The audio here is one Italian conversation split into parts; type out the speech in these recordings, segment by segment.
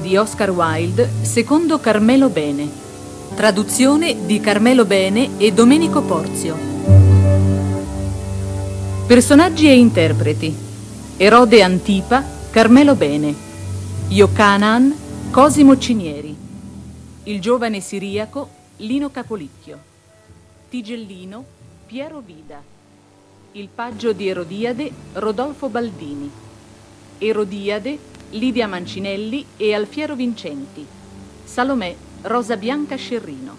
di Oscar Wilde secondo Carmelo Bene. Traduzione di Carmelo Bene e Domenico Porzio. Personaggi e interpreti: Erode Antipa, Carmelo Bene; Iocanaan, Cosimo Cinieri; il giovane siriaco, Lino Capolicchio; Tigellino, Piero Vida; il paggio di Erodiade, Rodolfo Baldini; Erodiade, Lidia Mancinelli e Alfiero Vincenti; Salomè, Rosa Bianca Scerrino.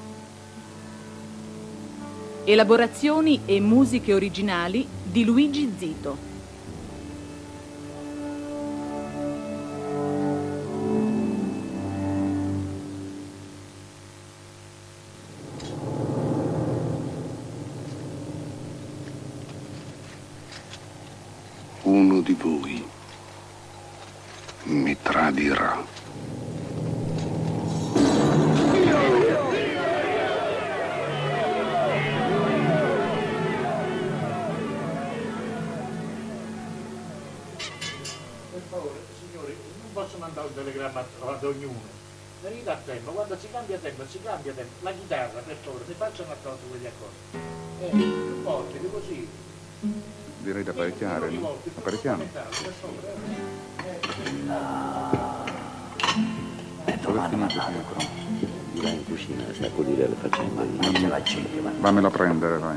Elaborazioni e musiche originali di Luigi Zito. Uno di voi mi tradirà. Per favore, signori, non posso mandare un telegramma ad ognuno. Venite a tempo, quando si cambia tempo, si cambia tempo. La chitarra, per favore, si facciano accordo quegli accordi. Più forte, più così. Direi da apparecchiare, no? Apparecchiamo. Domani mandato, di là in cucina, sta a pulire le faccende. Non ce l'accendi, ma... Vammelo a prendere, vai.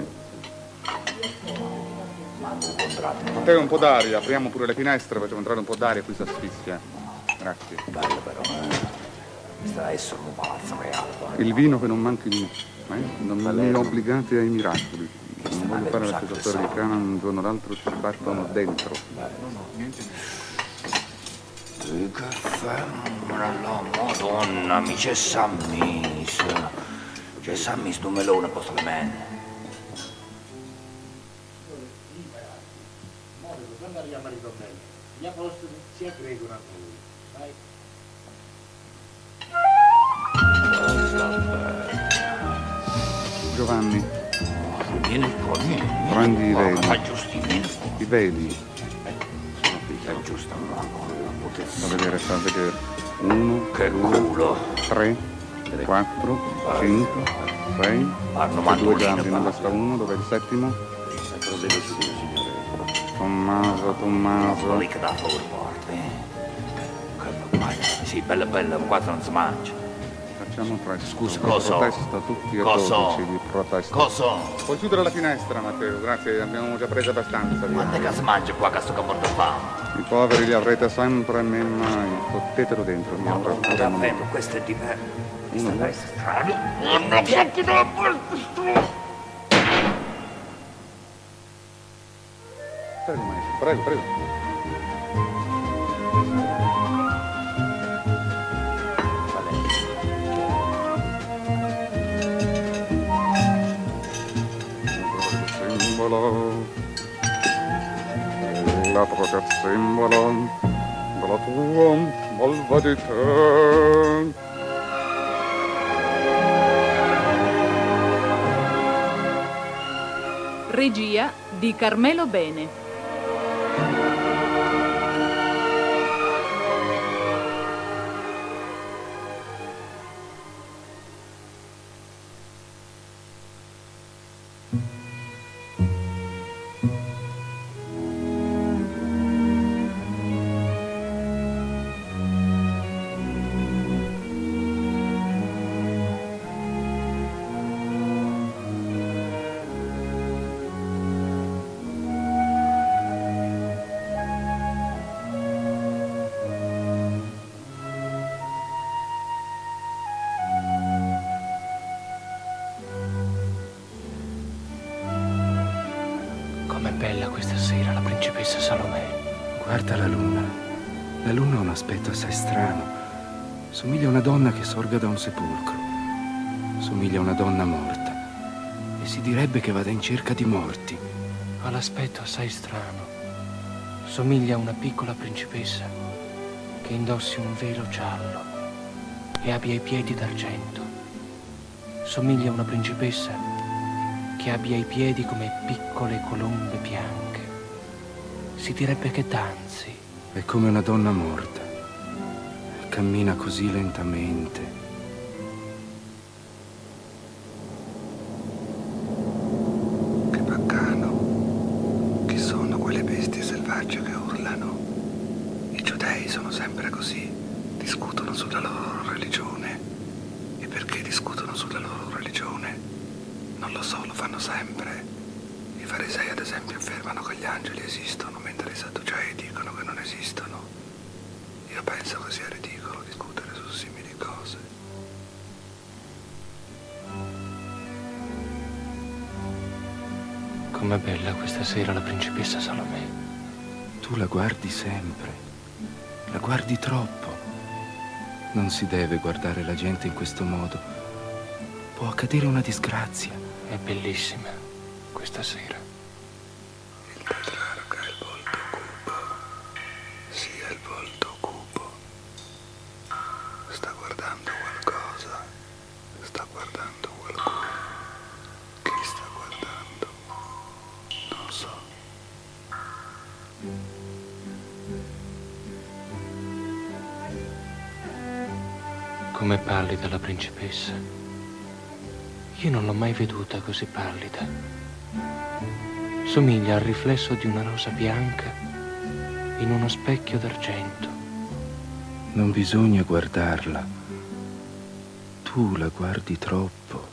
A te un po' d'aria, apriamo pure le finestre, facciamo entrare un po' d'aria, qui si asfissia. Grazie. Bello però, sta essere un palazzo reale. Il vino che non manchi di me, non mi obbligate ai miracoli. Non voglio fare l'accusatore di Cana, un giorno o l'altro ci battono dentro. Che femmina la Madonna, mi c'è Sammis. C'è Sammis, tu melone, posto che me. Quando arriviamo a ritornello, gli apostoli si aggregano a noi. Vai. Giovanni, Vieni qua, vieni. prendi i veli. Ma giusti, vieni qua. I veli. È giusto, Fa vedere, fa vedere. 1, che 2, culo. 3, 4, 5, 6. Due gambi, ne basta uno, dov'è il settimo? Tommaso. Lì che dà fuori porte. Sì, bella, quattro non si mangia. Facciamo presto. Scusa, Chi cosa? protesta tutti a Cosa? 12 di protesta. Cosa? Puoi chiudere la finestra, Matteo, grazie, abbiamo già preso abbastanza. Quante case mangia qua che sto che morto fame? I poveri li avrete sempre, me mai. Fottetelo dentro, via. Davvero, questo è diverso. Uno, due. Prego, maestro, prego. L'altro che simbolo della tua malvagità. Regia di Carmelo Bene. Com'è bella questa sera la principessa Salomè. Guarda la luna. La luna ha un aspetto assai strano. Somiglia a una donna che sorga da un sepolcro. Somiglia a una donna morta. E si direbbe che vada in cerca di morti. Ha l'aspetto assai strano. Somiglia a una piccola principessa che indossi un velo giallo e abbia i piedi d'argento. Somiglia a una principessa che abbia i piedi come piccole colombe bianche. Si direbbe che danzi. È come una donna morta. cammina così lentamente. Che baccano. Chi sono quelle bestie selvagge che urlano? I giudei sono sempre così, discutono sulla loro religione. E perché discutono sulla loro religione? Non lo so, lo fanno sempre. I farisei, ad esempio, affermano che gli angeli esistono, mentre i sadducei dicono che non esistono. Io penso che sia ridicolo discutere su simili cose. Com'è bella questa sera la principessa Salomè. Tu la guardi sempre, la guardi troppo. Non si deve guardare la gente in questo modo. Può accadere una disgrazia. È bellissima questa sera. Il tetrarca ha il volto cupo, sia il volto cupo. Sta guardando qualcosa, sta guardando qualcuno. Chi sta guardando? Non so. Com'è pallida la principessa. Io non l'ho mai veduta così pallida. Somiglia al riflesso di una rosa bianca in uno specchio d'argento. Non bisogna guardarla. Tu la guardi troppo.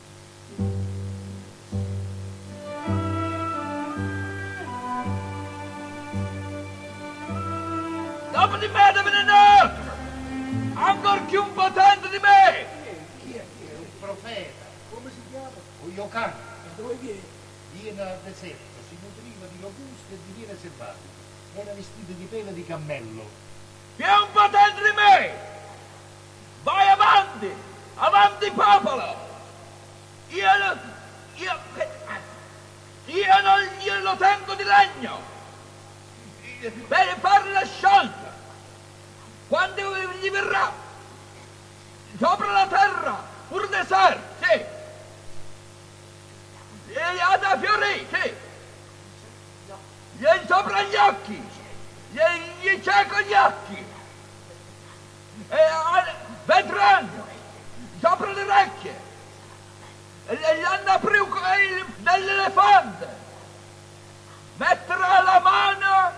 Dopo di me deve venire un altro! Ancora più potente di me! Chi è? Il profeta. Come si chiama? Uyokan. E dove viene? Viene dal deserto, si nutriva di locuste e di miele selvatiche. Era vestito di pelle di cammello. Più potente di me! Vai avanti! Avanti popolo! Io non glielo tengo di legno! Per fare la scelta! Quando gli verrà sopra la terra un deserto, sì, e ha da fiori, sì, gli sopra gli occhi, gli cieco gli occhi, e vedranno sopra le orecchie, e gli hanno aperto dell'elefante, metterà la mano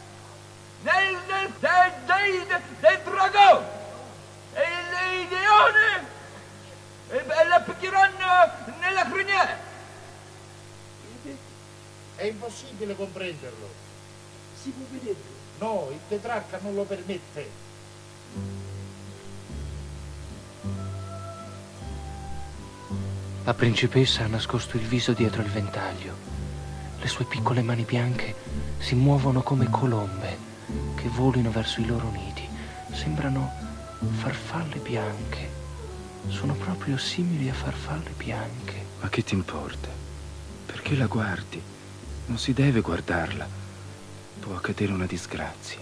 dei dragoni e i leoni e le picchieranno nella criniera. È impossibile comprenderlo. Si può vedere? No, il tetrarca non lo permette. La principessa ha nascosto il viso dietro il ventaglio. Le sue piccole mani bianche si muovono come colombe che volino verso i loro nidi. Sembrano farfalle bianche. Sono proprio simili a farfalle bianche. Ma che ti importa? Perché la guardi? Non si deve guardarla. Può accadere una disgrazia.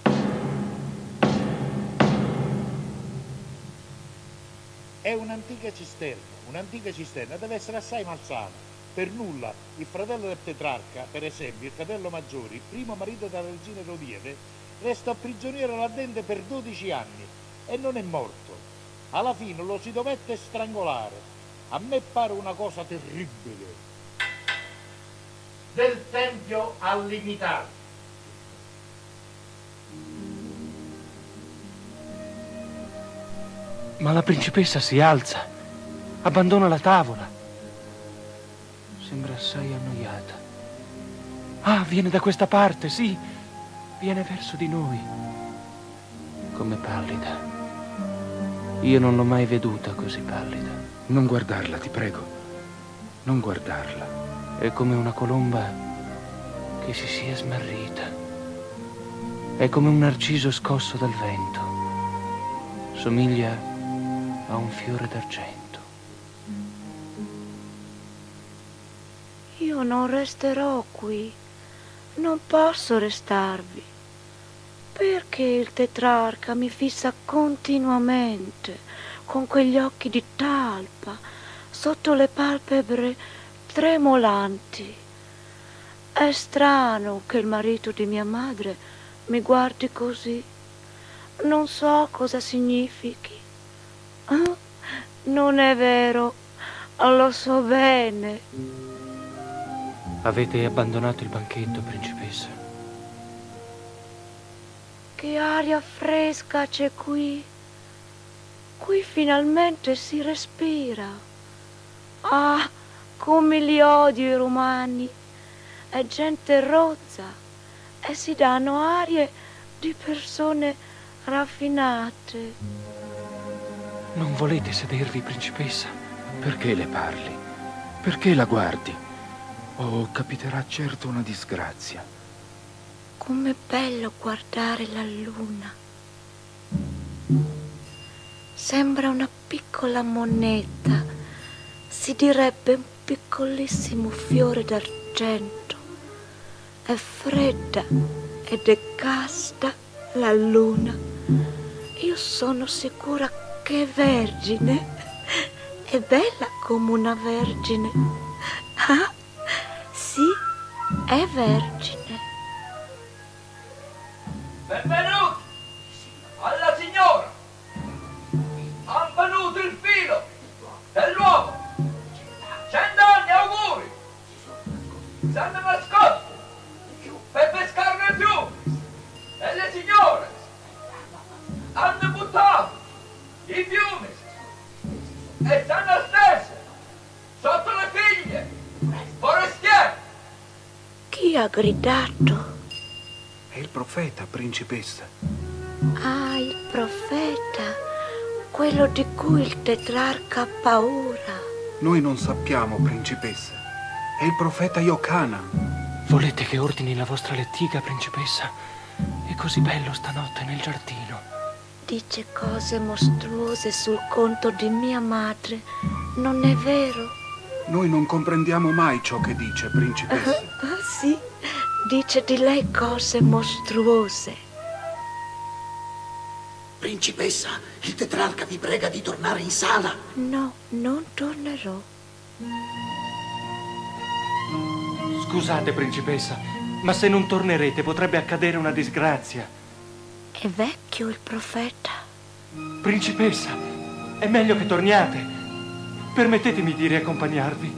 È un'antica cisterna, deve essere assai malsana. Per nulla il fratello del tetrarca, per esempio, il fratello maggiore, il primo marito della regina Erodiade, restò prigioniero là dentro per 12 anni e non è morto. Alla fine lo si dovette strangolare. A me pare una cosa terribile. Del tempio allimitato. Ma la principessa si alza, abbandona la tavola. Sembra assai annoiata. Ah, viene da questa parte, sì. Viene verso di noi. Come pallida. Io non l'ho mai veduta così pallida. Non guardarla, ti prego. Non guardarla. È come una colomba che si sia smarrita. È come un narciso scosso dal vento. Somiglia a un fiore d'argento. Io non resterò qui, non posso restarvi, perché il tetrarca mi fissa continuamente con quegli occhi di talpa sotto le palpebre tremolanti. È strano che il marito di mia madre mi guardi così, non so cosa significhi. Non è vero, lo so bene. Avete abbandonato il banchetto, principessa. Che aria fresca c'è qui. Qui finalmente si respira. Ah, come li odio i romani. È gente rozza e si danno arie di persone raffinate. Non volete sedervi, principessa? Perché le parli? Perché la guardi? Oh, capiterà certo una disgrazia. Com'è bello guardare la luna. Sembra una piccola moneta, si direbbe un piccolissimo fiore d'argento. È fredda ed è casta la luna. Io sono sicura che è vergine. È bella come una vergine. Ah, sì, è vergine. Benvenuti alla signora. Han venuto il filo dell'uomo. 100 anni, auguri. S'hanno nascosti per pescare nel fiume. E le signore hanno buttato i fiumi e stanno stesse sotto le figlie forestiere. Chi ha gridato? È il profeta, principessa. Ah, il profeta, quello di cui il tetrarca ha paura. Noi non sappiamo, principessa. È il profeta Iocanan. Volete che ordini la vostra lettiga, principessa? È così bello stanotte nel giardino. Dice cose mostruose sul conto di mia madre. Non è vero? Noi non comprendiamo mai ciò che dice, principessa. Sì, dice di lei cose mostruose. Principessa, il tetrarca vi prega di tornare in sala. No, non tornerò. Scusate, principessa, ma se non tornerete potrebbe accadere una disgrazia. È vecchio il profeta. Principessa, è meglio che torniate. Permettetemi di riaccompagnarvi.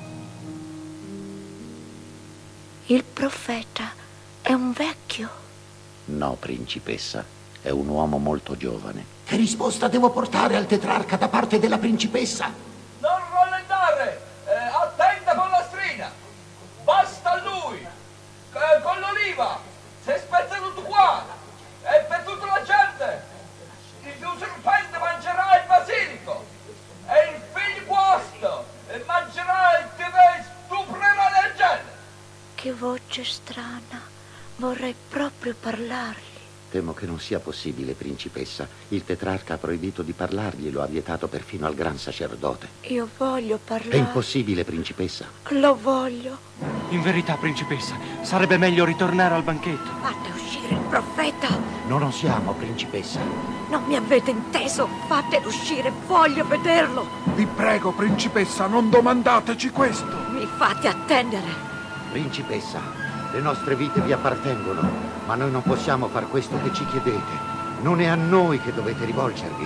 Il profeta è un vecchio? No, principessa, è un uomo molto giovane. Che risposta devo portare al tetrarca da parte della principessa? Non rallentare! Attenta con la strina! Basta a lui! Con l'oliva! Si spezza tutto qua! E per tutta la gente! Il serpente mangerà il basilico! E il figlio guasto mangerà il che stuprerà del genere! Che voce strana! Vorrei proprio parlargli. Temo che non sia possibile, principessa. Il tetrarca ha proibito di parlargli, lo ha vietato perfino al gran sacerdote. Io voglio parlare. È impossibile, principessa. Lo voglio. In verità, principessa, sarebbe meglio ritornare al banchetto. Fate uscire il profeta. Non osiamo, principessa. Non mi avete inteso. Fatelo uscire, voglio vederlo. Vi prego, principessa, non domandateci questo. Mi fate attendere. Principessa, le nostre vite vi appartengono, ma noi non possiamo far questo che ci chiedete. Non è a noi che dovete rivolgervi.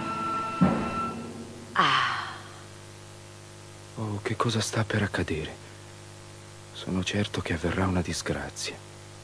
Oh, che cosa sta per accadere? Sono certo che avverrà una disgrazia.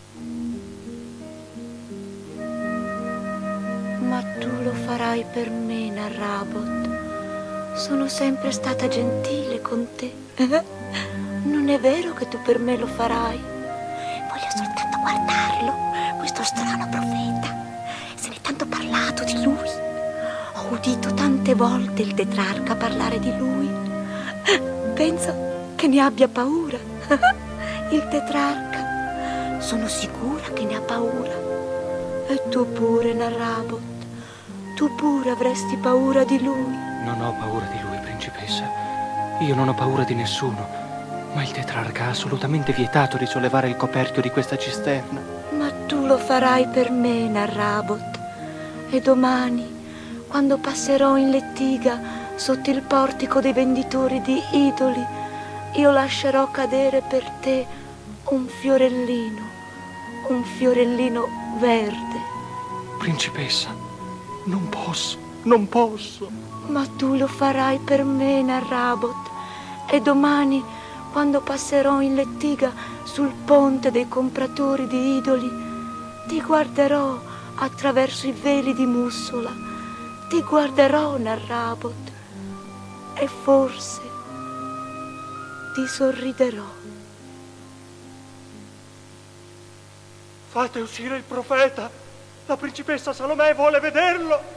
Ma tu lo farai per me, Narrabot. Sono sempre stata gentile con te. Non è vero che tu per me lo farai? Voglio soltanto guardarlo, questo strano profeta. Se n'è tanto parlato di lui. Ho udito tante volte il tetrarca parlare di lui. Penso che ne abbia paura. Il tetrarca. Sono sicura che ne ha paura. E tu pure, Narrabot. Tu pure avresti paura di lui. Non ho paura di lui, principessa. Io non ho paura di nessuno. Ma il tetrarca ha assolutamente vietato di sollevare il coperchio di questa cisterna. Ma tu lo farai per me, Narrabot. E domani, quando passerò in lettiga sotto il portico dei venditori di idoli, io lascerò cadere per te un fiorellino verde. principessa, non posso, non posso. Ma tu lo farai per me, Narrabot. E domani, quando passerò in lettiga sul ponte dei compratori di idoli, ti guarderò attraverso i veli di mussola. Ti guarderò, Narrabot, e forse ti sorriderò. Fate uscire il profeta. La principessa Salomè vuole vederlo.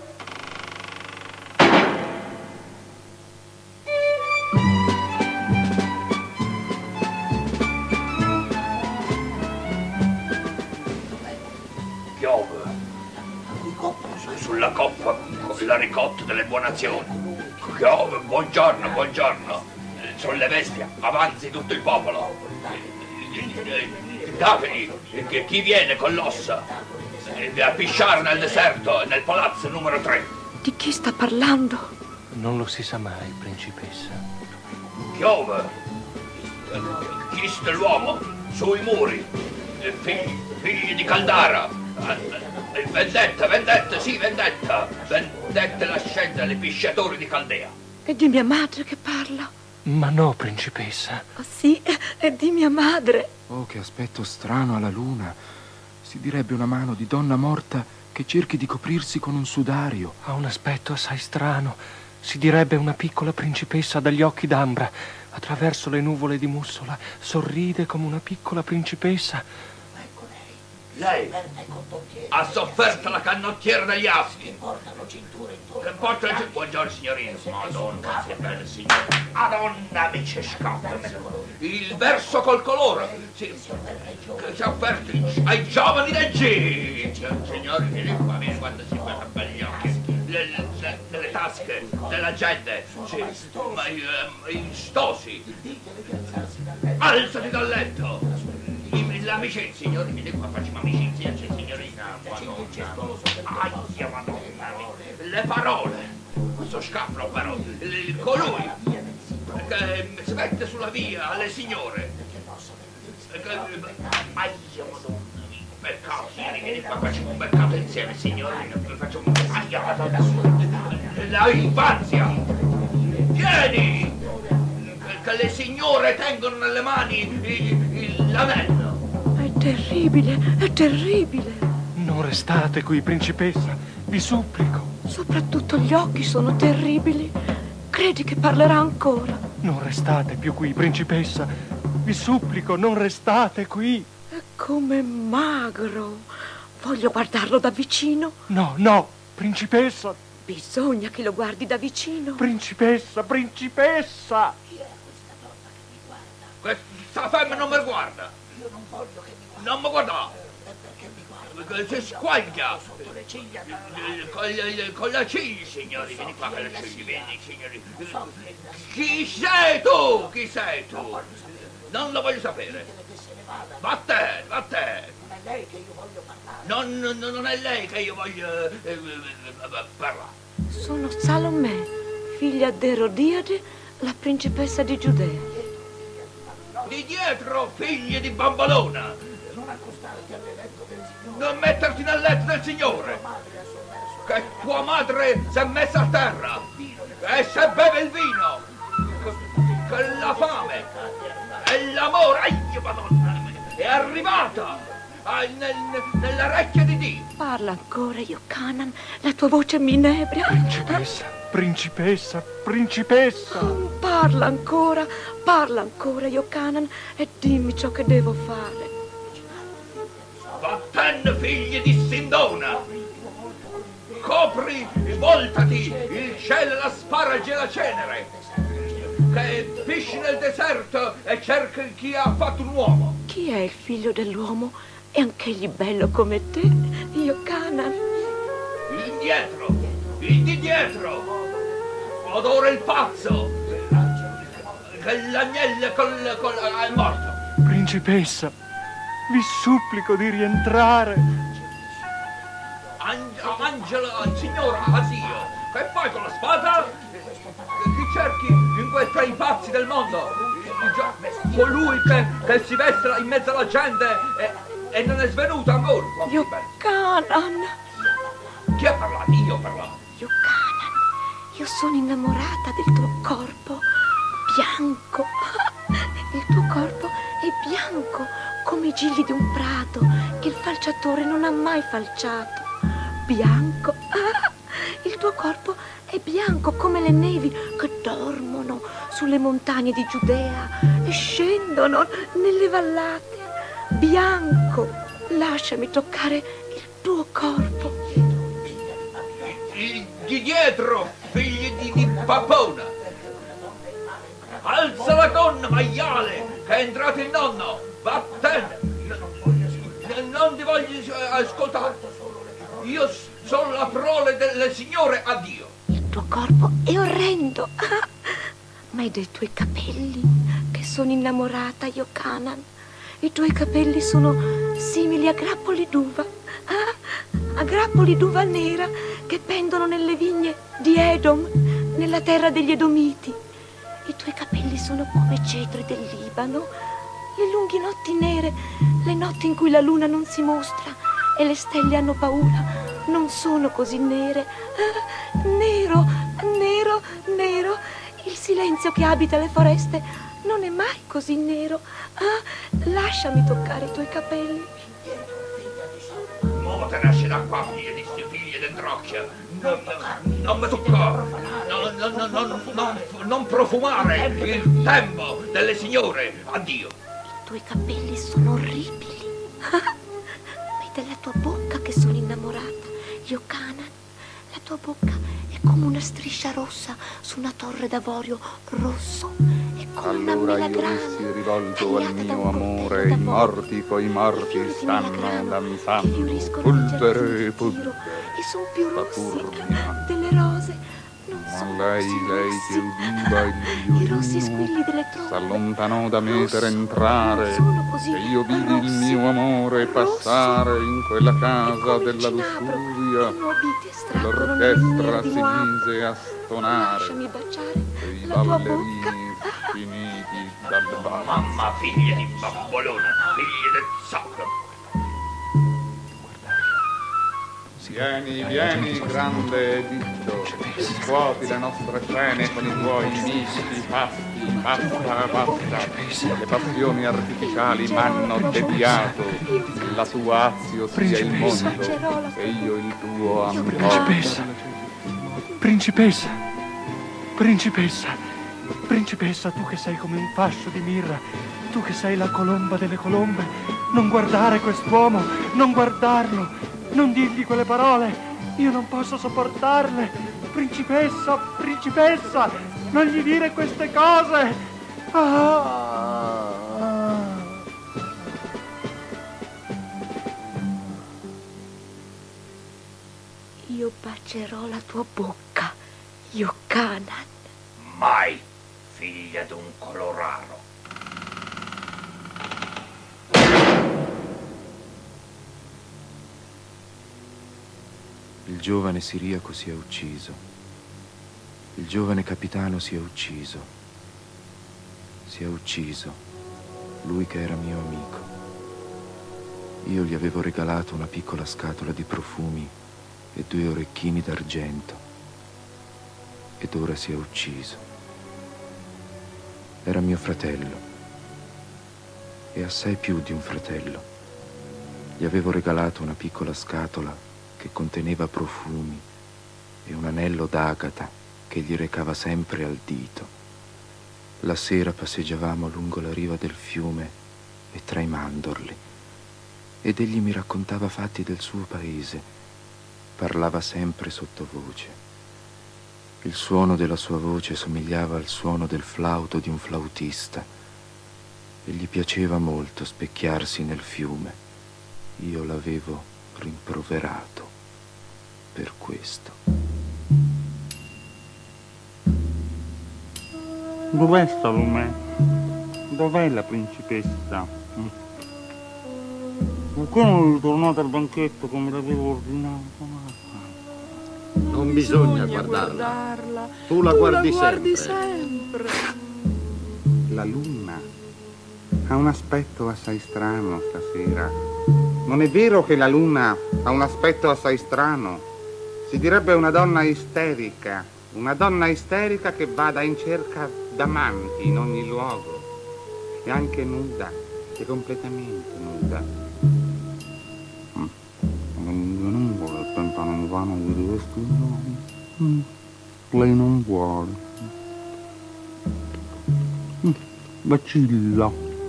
Piove sulla coppa con la ricotta delle buone azioni. Piove, buongiorno, buongiorno. Sono le bestie, avanzi tutto il popolo. Dategli che chi viene con l'ossa a pisciare nel deserto, nel palazzo numero 3. Di chi sta parlando? Non lo si sa mai, principessa. Piove. Chi sta l'uomo sui muri, figli di Caldara. Vendetta, vendetta, sì, vendetta. Vendetta la scenda dei pisciatori di Caldea. È di mia madre che parla. Ma no, principessa. Oh, sì, è di mia madre. Oh, che aspetto strano alla luna. Si direbbe una mano di donna morta che cerchi di coprirsi con un sudario. Ha un aspetto assai strano. Si direbbe una piccola principessa dagli occhi d'ambra. Attraverso le nuvole di mussola sorride come una piccola principessa. Lei ha sofferto la canottiera degli aschi. Che porta la... Buongiorno signorino. Madonna, che bella signora. Madonna, mi c'è scappa. Il verso col colore. Che si è offerto ai giovani d'Egitto. Signori, vieni qua, vieni quando si fa belli occhi. Nelle tasche della gente. Sì, ma i stosi. Alzati dal letto. L'amicizia, signori, vieni qua, facciamo amicizia, c'è signorina, aia, madonna, le parole, questo scapolo però, colui che si mette sulla via alle signore, aia, madonna, peccato, signori, vieni qua, facciamo un peccato insieme, signorina, facciamo un aia, madonna, la infanzia, vieni, che le signore tengono nelle mani l'anello. Terribile, è terribile. Non restate qui, principessa, vi supplico. Soprattutto gli occhi sono terribili. Credi che parlerà ancora? Non restate più qui, principessa. Vi supplico, non restate qui. È come magro. Voglio guardarlo da vicino. No, no, principessa. Bisogna che lo guardi da vicino. Principessa, principessa. Chi è questa donna che mi guarda? Questa femmina non mi guarda. Io non voglio che mi guardi. Non mi guarda. E perché mi guarda? Si squaglia. Sotto le ciglia. Con la ciglia, signori. Vieni qua con la ciglia, vieni, signori. Chi sei tu? Chi sei tu? Non lo voglio sapere. Vattene, vattene. Non è lei che io voglio parlare. Non è lei che io voglio parlare. Sono Salomè, figlia d'Erodiade, la principessa di Giudea. Di dietro, figli di bambalona! Non accostarti al letto del Signore. Non metterti nel letto del Signore! Che tua madre si è messa a terra! E se beve il vino! Che la fame! E l'amore! Ai, Madonna! È arrivata! Nelle orecchie di Dio! Parla ancora, Iocanan, la tua voce mi inebria. Principessa, principessa, principessa! Parla ancora, Iocanan, e dimmi ciò che devo fare. Vattene, figli di Sindona! Copri, voltati, il cielo, la sparagi e la cenere! Che pisci nel deserto e cerchi chi ha fatto un uomo! Chi è il figlio dell'uomo? E anch'egli bello come te, Iocanan. Il di dietro! Odora il pazzo! Che l'agnello è morto! Principessa, vi supplico di rientrare. Angela, signora, Asio, che fai con la spada? Chi cerchi tra i pazzi del mondo? Colui che si veste in mezzo alla gente e non è svenuto ancora. Iocanan! Addio però. Yokanan, io sono innamorata del tuo corpo bianco. Il tuo corpo è bianco come i gigli di un prato che il falciatore non ha mai falciato. Bianco. Il tuo corpo è bianco come le nevi che dormono sulle montagne di Giudea e scendono nelle vallate. Bianco. Lasciami toccare il tuo corpo. Di dietro, figli di Pappona. Alza la gonna, maiale, che è entrato il nonno. Vattene. Non ti voglio ascoltare. Io sono la prole del Signore, addio. Il tuo corpo è orrendo, ma è dei tuoi capelli che sono innamorata, Yokanan. I tuoi capelli sono simili a grappoli d'uva, a grappoli d'uva nera che pendono nelle vigne di Edom, nella terra degli Edomiti. I tuoi capelli sono come cedri del Libano, le lunghe notti nere, le notti in cui la luna non si mostra e le stelle hanno paura, non sono così nere. Nero, nero, nero, il silenzio che abita le foreste non è mai così nero. Lasciami toccare i tuoi capelli. Mo te nasce da qua, figlia del Drocchia. Non mi toccare. Non profumare il tempo delle signore. Addio. I tuoi capelli sono orribili. Ma è della tua bocca che sono innamorata, Yokanan. La tua bocca è come una striscia rossa su una torre d'avorio rosso. Allora io dissi rivolto al mio amore, i morti coi morti stanno danzando, pulvere e pulvere, e son più rossi delle rose. Ma lei che udiva il violino s'allontanò da me per entrare, e io vidi il mio amore passare in quella casa della lussuria. L'orchestra si mise a stonare e i ballerini finiti dal ballo. Mamma, figlia di Bambolona, figlia del sacro. Vieni, vieni, grande Editto, scuoti le nostre scene con i tuoi misti pasti, basta. Le passioni artificiali m'hanno deviato, la tua azio sia il mondo, e io il tuo amore. Principessa, tu che sei come un fascio di mirra, tu che sei la colomba delle colombe, non guardare quest'uomo, non guardarlo. Non dirgli quelle parole, io non posso sopportarle. Principessa, non gli dire queste cose. Io bacerò la tua bocca, Yokanan. Mai, figlia d'un coloraro. Il giovane siriaco si è ucciso. Il giovane capitano si è ucciso. Si è ucciso, lui che era mio amico. Io gli avevo regalato una piccola scatola di profumi e 2 orecchini d'argento. Ed ora si è ucciso. Era mio fratello. E assai più di un fratello. Gli avevo regalato una piccola scatola che conteneva profumi e un anello d'agata che gli recava sempre al dito. La sera passeggiavamo lungo la riva del fiume e tra i mandorli, ed egli mi raccontava fatti del suo paese. Parlava sempre sottovoce. Il suono della sua voce somigliava al suono del flauto di un flautista e gli piaceva molto specchiarsi nel fiume. Io l'avevo rimproverato per questo. Dov'è Salomè? Dov'è la principessa? Perché non ritornate al banchetto come l'avevo ordinato? Non bisogna guardarla. Tu la guardi sempre. La luna ha un aspetto assai strano stasera. Non è vero che la luna ha un aspetto assai strano? Si direbbe una donna isterica che vada in cerca d'amanti in ogni luogo, e anche nuda, e completamente nuda. Non vuole tentare un vano di vestito. Lei non vuole. Vacilla.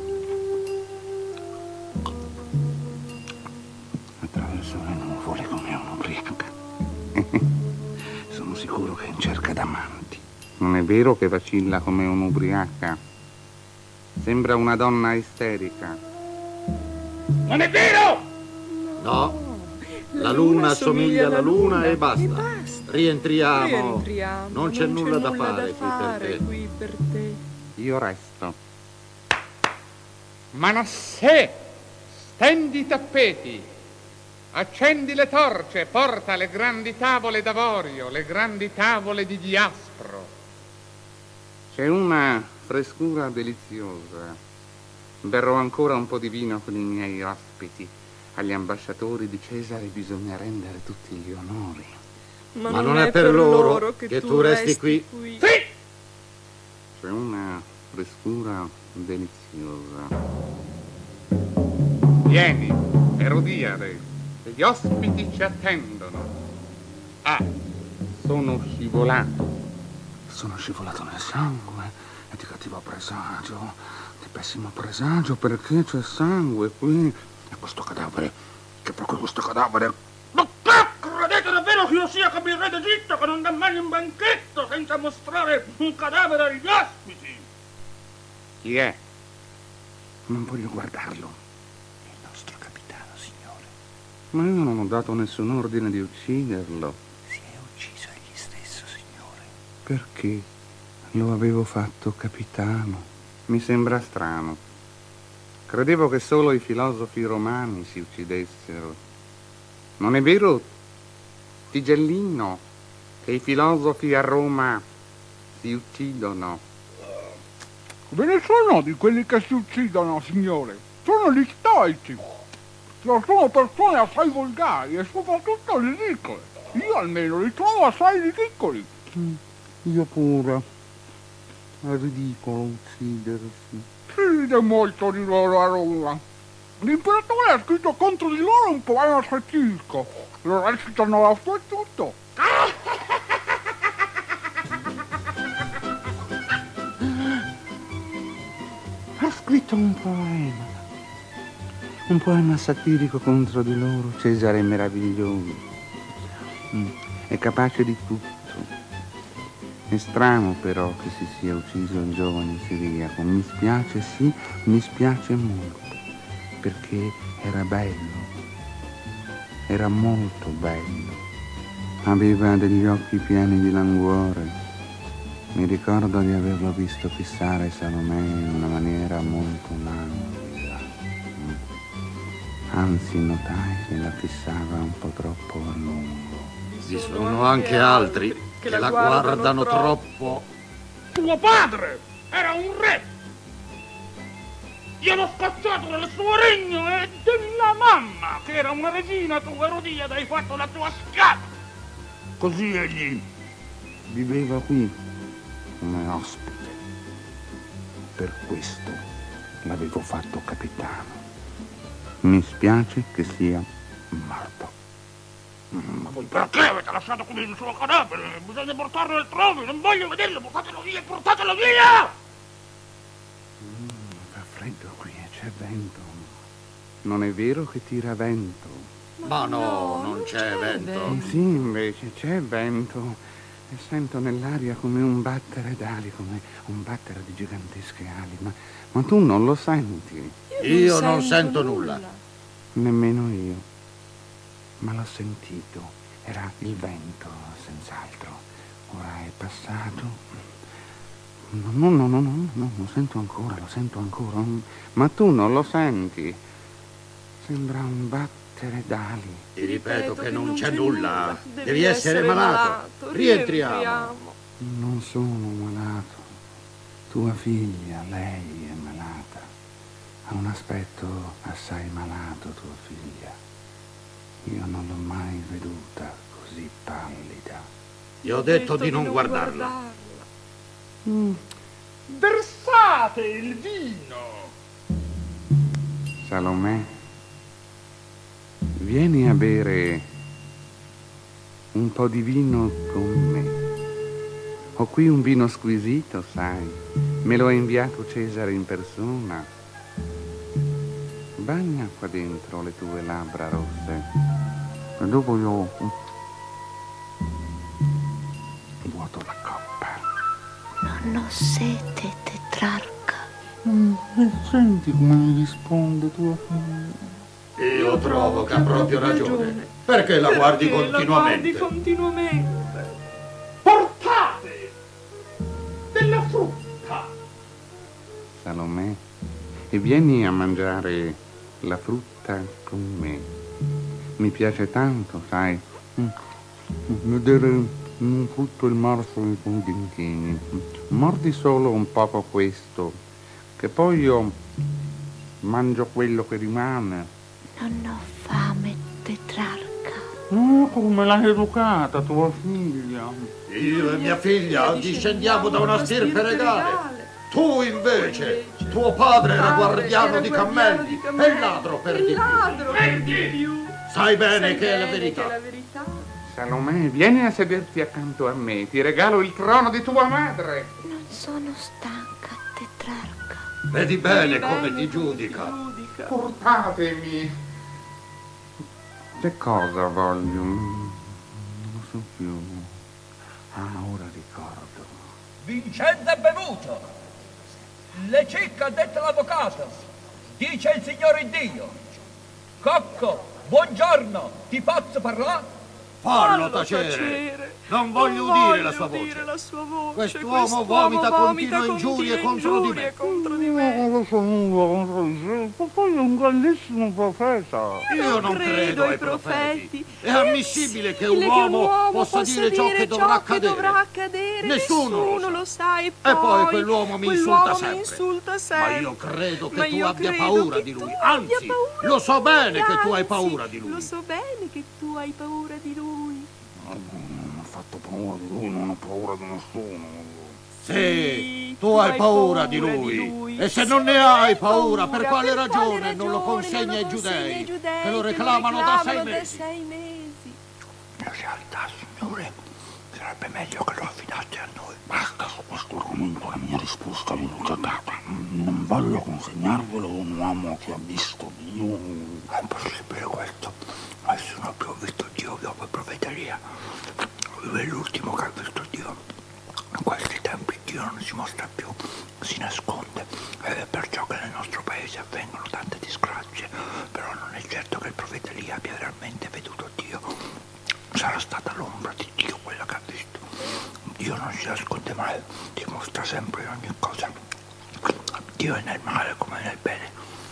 Attraverso le nuvole come un'ubriaca. Sono sicuro che è in cerca d'amanti. Non è vero che vacilla come un'ubriaca? Sembra una donna isterica. Non è vero! No. La luna assomiglia alla luna e basta. Rientriamo. Non c'è nulla da fare qui per te. Io resto. Manassè, stendi i tappeti, accendi le torce, porta le grandi tavole d'avorio, le grandi tavole di diaspro. C'è una frescura deliziosa. Berrò ancora un po' di vino con i miei ospiti. Agli ambasciatori di Cesare bisogna rendere tutti gli onori. Ma non è per loro che tu resti qui. Sì! C'è una frescura deliziosa. Vieni, Erodiade, gli ospiti ci attendono. Ah, sono scivolato. Sono scivolato nel sangue, è di cattivo presagio, di pessimo presagio, perché c'è sangue qui. E questo cadavere, che proprio questo cadavere... Ma che credete davvero che io sia come il re d'Egitto, che non dà mai un banchetto senza mostrare un cadavere agli ospiti? Chi è? Non voglio guardarlo. È il nostro capitano, signore. Ma io non ho dato nessun ordine di ucciderlo. Si è ucciso egli stesso, signore. Perché? Lo avevo fatto capitano. Mi sembra strano. Credevo che solo i filosofi romani si uccidessero. Non è vero, Tigellino, che i filosofi a Roma si uccidono? Ve ne sono di quelli che si uccidono, signore. Sono gli stoici. Sono persone assai volgari e soprattutto ridicole. Io almeno li trovo assai ridicoli. Io pure. È ridicolo uccidersi. Si ride molto di loro a Roma. L'imperatore ha scritto contro di loro un poema satirico. Lo recitano dappertutto. Ha scritto un poema satirico contro di loro. Cesare è meraviglioso. È capace di tutto. È strano però che si sia ucciso il giovane siriaco. Mi spiace, sì, mi spiace molto, perché era bello, era molto bello. Aveva degli occhi pieni di languore. Mi ricordo di averlo visto fissare Salomè in una maniera molto languida. Anzi, notai che la fissava un po' troppo a lungo. Ci sono anche altri che la guardano troppo. Tuo padre era un re. Io l'ho scacciato dal suo regno e della mamma, che era una regina, tu Erodiade, hai fatto la tua schiava. Così egli viveva qui come ospite. Per questo l'avevo fatto capitano. Mi spiace che sia morto. Ma voi perché avete lasciato qui il suo cadavere? Bisogna portarlo altrove, non voglio vederlo, portatelo via, portatelo via! Fa freddo qui e c'è vento. Non è vero che tira vento? Ma no, non c'è vento. Sì, invece c'è vento. E sento nell'aria come un battere d'ali, come un battere di gigantesche ali. Ma tu non lo senti? Io non sento nulla. Nemmeno io. Ma l'ho sentito, era il vento, senz'altro. Ora è passato. No, lo sento ancora. Ma tu non lo senti. Sembra un battere d'ali. Ti ripeto che non c'è nulla. Devi essere malato. Rientriamo. Non sono malato. Tua figlia, lei è malata. Ha un aspetto assai malato, tua figlia. Io non l'ho mai veduta così pallida. Ti ho detto di non guardarla. Versate il vino! Salomè, vieni a bere un po' di vino con me. Ho qui un vino squisito, sai. Me lo ha inviato Cesare in persona. Bagna qua dentro le tue labbra rosse. E dopo io vuoto la coppa. Non ho sete, tetrarca. Senti come mi risponde tua figlia. Io trovo che ha proprio ragione. Perché la guardi continuamente? Portate della frutta! Salomè, e vieni a mangiare la frutta con me. Mi piace tanto, sai, vedere un frutto il morso nei tuoi dentini. Mordi solo un poco questo, che poi io mangio quello che rimane. Non ho fame, tetrarca. Come l'hai educata tua figlia? Io e mia figlia discendiamo da una stirpe regale. Tu invece, tuo padre era guardiano di cammelli e il ladro per di più. Sai bene che è la verità. Salomè, vieni a sederti accanto a me. Ti regalo il trono di tua madre. Non sono stanca, tetrarca. Vedi bene come ti giudica. Portatemi. Che cosa voglio? Non lo so più. Ah, ora ricordo. Vincenzo è bevuto. Le cicche ha detto l'avvocato. Dice il Signore Dio. Cocco, buongiorno, ti posso parlare? Fallo tacere. Non voglio udire la sua voce. Quest'uomo vomita continue ingiurie contro di me. Non lo so nulla contro di sé. Poi è un grandissimo profeta. Io non credo ai profeti. È ammissibile che un uomo possa dire ciò che dovrà accadere. Nessuno lo sa. E poi quell'uomo mi insulta sempre. Ma io credo che tu abbia paura di lui. Anzi, lo so bene che tu hai paura di lui. Lo so bene che tu hai paura di lui. Non ho fatto paura di lui, non ho paura di nessuno. Sì, tu hai paura di lui. E se non ne hai paura, per quale ragione non lo consegni ai giudei, che lo reclamano da 6 mesi? In realtà, signore, sarebbe meglio che lo affidaste a noi. Basta su questo argomento, la mia risposta l'ho già data. Non voglio consegnarvelo a un uomo che ha visto Dio. È impossibile questo. Nessuno più ha visto Dio dopo il profeta Elia. Lui è l'ultimo che ha visto Dio. In questi tempi Dio non si mostra più, si nasconde. Ed è perciò che nel nostro paese avvengono tante disgrazie. Però non è certo che il profeta Elia abbia veramente veduto Dio. Sarà stata l'ombra di Dio quella che ha visto. Dio non si nasconde mai, si mostra sempre in ogni cosa. Dio è nel male come nel bene.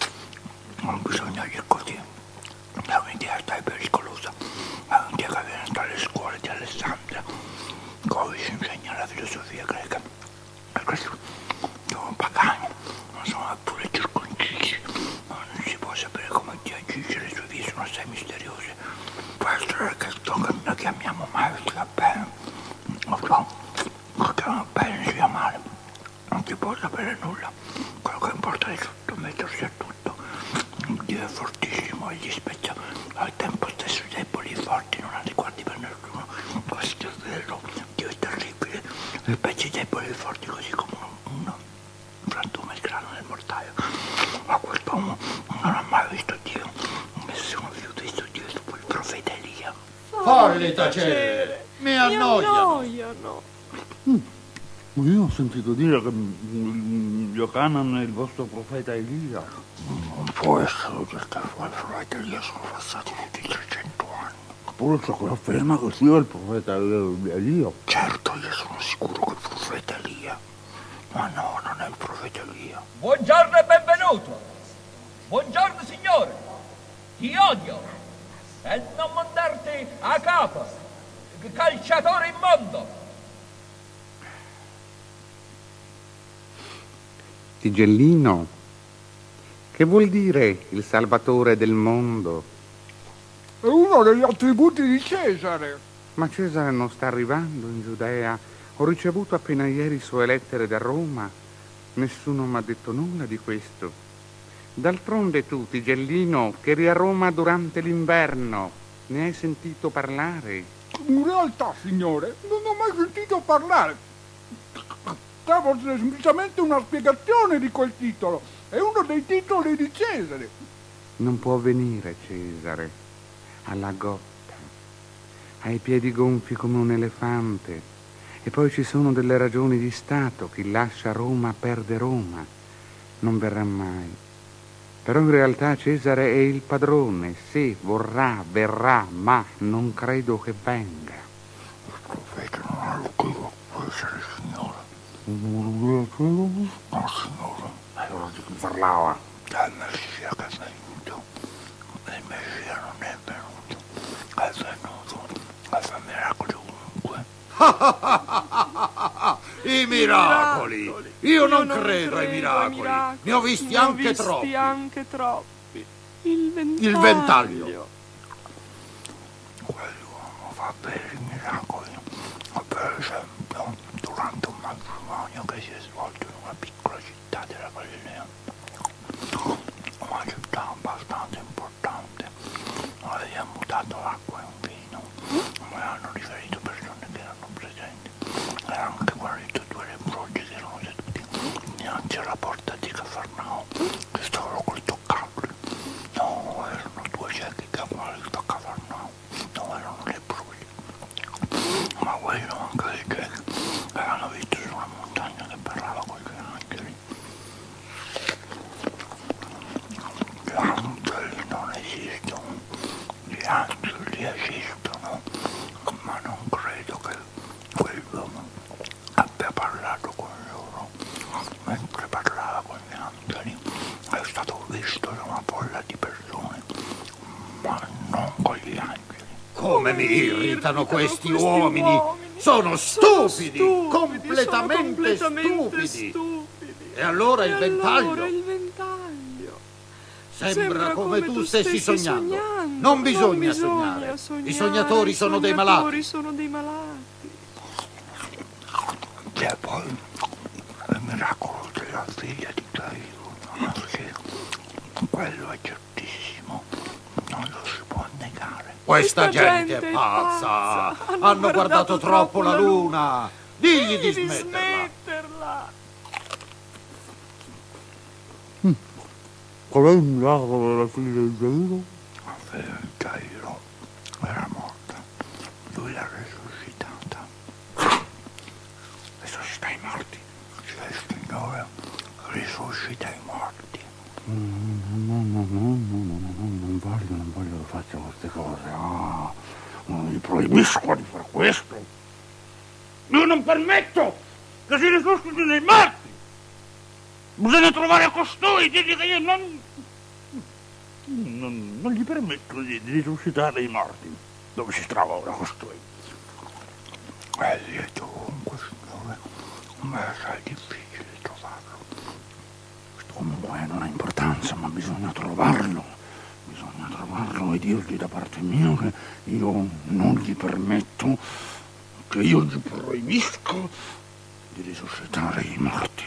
Non bisogna dire così. È un'idea assai pericolosa. È un'idea che viene dalle scuole di Alessandria, dove si insegna la filosofia greca. E questi sono pagani, non sono pure circoncisi. Non si può sapere come Dio agisce, le sue vie sono assai misteriose. Può essere che ciò che noi chiamiamo male sia bene. Lo so, lo chiamano bene sia male. Non si può sapere nulla. Quello che importa è sottomettersi a tutto. Dio è fortissimo, egli spezza al tempo stesso i deboli e forti, non ha riguardi per nessuno. Questo è vero, Dio è terribile, spezza i deboli e forti così come un frantume il grano nel mortaio. Ma quest'uomo non ha mai visto Dio, nessuno più ha visto Dio dopo il profeta Elia. Falli tacere, mi annoiano. Io ho sentito dire che Johanan è il vostro profeta Elia. Non può essere perché il profeta Elia sono passati tutti 300 anni. Eppure c'è che afferma che sia il profeta Elia. Certo, io sono sicuro che il profeta Elia. Ma no, non è il profeta Elia. Buongiorno e benvenuto. Buongiorno signore. Ti odio. E non mandarti a capo. Calciatore immondo. Tigellino, che vuol dire il salvatore del mondo? È uno degli attributi di Cesare. Ma Cesare non sta arrivando in Giudea. Ho ricevuto appena ieri sue lettere da Roma. Nessuno mi ha detto nulla di questo. D'altronde tu, Tigellino, che eri a Roma durante l'inverno, ne hai sentito parlare? In realtà, signore, non ho mai sentito parlare. Stavo semplicemente una spiegazione di quel titolo. È uno dei titoli di Cesare. Non può venire Cesare alla Gotta. Ha i piedi gonfi come un elefante. E poi ci sono delle ragioni di Stato. Chi lascia Roma perde Roma. Non verrà mai. Però in realtà Cesare è il padrone. Sì, vorrà, verrà, ma non credo che venga. Il profeta non ha l'odio può essere, signore. No, signore. Allora di chi parlava? È il Messia che è venuto. Il Messia non è venuto. È venuto a fare miracoli ovunque. I miracoli! Io non credo ai miracoli. Ne ho visti anche troppi. Il ventaglio. Quell'uomo fa veri miracoli. Per esempio, durante un matrimonio che si è svolto in una piccola città della Galilea, una città abbastanza importante, gli ha mutato l'acqua in vino, me l'hanno riferito persone che erano presenti, e anche guarito 2 leprosi che erano seduti dinanzi alla porta di Cafarnao, che stavano col toccabili. No, erano 2 ciechi che avevano il Cafarnao, no, erano leprosi. Ma quello anche i ciechi avevano visto su una montagna che parlava con gli angeli. Gli angeli non esistono, gli angeli esistono, ma non credo che quell'uomo abbia parlato con loro. Mentre parlava con gli angeli è stato visto da una folla di persone, ma non con gli angeli. Come mi irritano questi uomini! Sono stupidi, completamente stupidi. E allora il ventaglio? Sembra come tu stessi sognando. Non bisogna sognare. I sognatori sono dei malati. C'è poi il miracolo della figlia di Gairo, anche quello è certissimo, non lo si può negare. Questa gente è pazza. Hanno guardato troppo la luna. Digli di smetterla. Qual è il miracolo della figlia di Gairo? La figlia di Gairo era morta, lui l'ha risuscitata. Risuscita i morti? Sì, signore, risuscita i morti. Non voglio che faccia queste cose. Non gli proibisco di fare questo. Io non permetto che si risuscitino i morti. Bisogna trovare costui, digli che io non gli permetto di risuscitare i morti. Dove si trova ora costui? È dietro ovunque, signore, ma è difficile trovarlo. Questo comunque non ha importanza, ma bisogna trovarlo e dirgli da parte mia che io non gli permetto, che io gli proibisco di risuscitare i morti.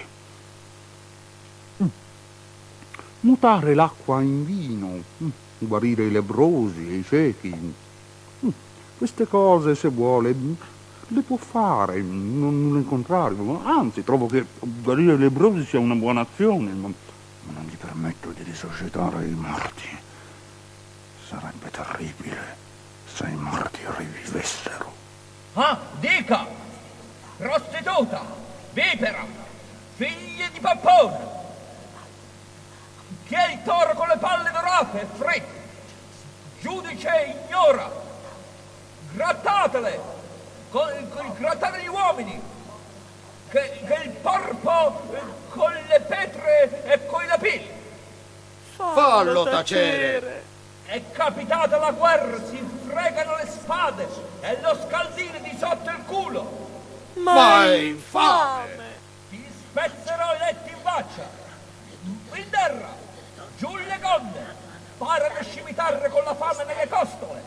Mutare l'acqua in vino, guarire i lebbrosi e i ciechi. Queste cose, se vuole, le può fare, non il contrario. Anzi, trovo che guarire i lebbrosi sia una buona azione, ma non gli permetto di risuscitare i morti. Sarebbe terribile se i morti rivivessero. Ah, dica! Prostituta! Vipera! Figli di pappone! Chi è il toro con le palle dorate e fritte? Giudice ignora! Grattatele! Grattate gli uomini! Che il porpo con le petre e coi lapilli! Fallo tacere! È capitata la guerra, si fregano le spade e lo scaldino di sotto il culo! Ma è infame! Ti spezzerò i letti in faccia! In terra! Giù le gonne! Para le scimitarre con la fame nelle costole!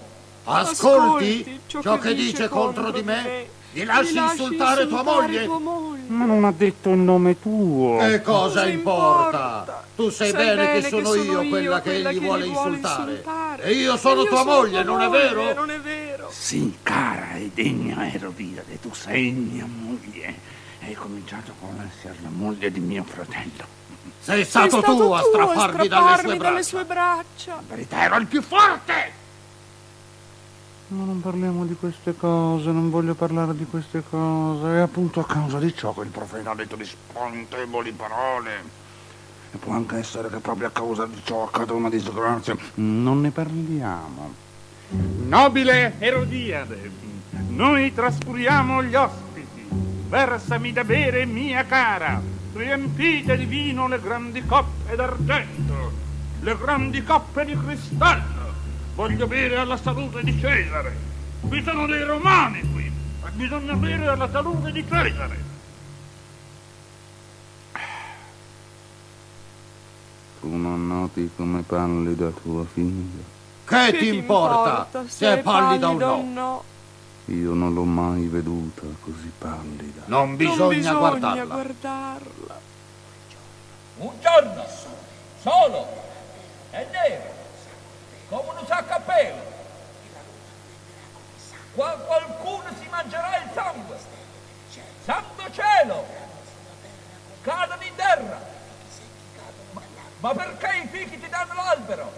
Ascolti ciò che dice contro di me? Gli lasci insultare tua moglie? Ma non ha detto il nome tuo. E cosa importa? Tu sai bene che sono io quella che egli vuole insultare. E io sono tua moglie, non è vero? Non è vero. Sì, cara e degna Erodiade, tu sei mia moglie. Hai cominciato con essere la moglie di mio fratello. Sei stato tu a strapparmi dalle sue braccia. La verità, ero il più forte. Ma non parliamo di queste cose, non voglio parlare di queste cose. È appunto a causa di ciò che il profeta ha detto di spantevoli parole. E può anche essere che proprio a causa di ciò accada una disgrazia. Non ne parliamo. Nobile Erodiade, noi trascuriamo gli ospiti. Versami da bere, mia cara. Riempite di vino le grandi coppe d'argento, le grandi coppe di cristallo. Voglio bere alla salute di Cesare. Qui sono dei romani qui. Bisogna bere alla salute di Cesare. Tu non noti come pallida tua figlia? Che ti importa se è pallida o no? Io non l'ho mai veduta così pallida. Non bisogna guardarla. Un giorno, solo, è nero, come un sacco a pelo. Qualcuno si mangerà il sangue. Santo cielo! Cadono in terra. Ma perché i fichi ti danno l'albero?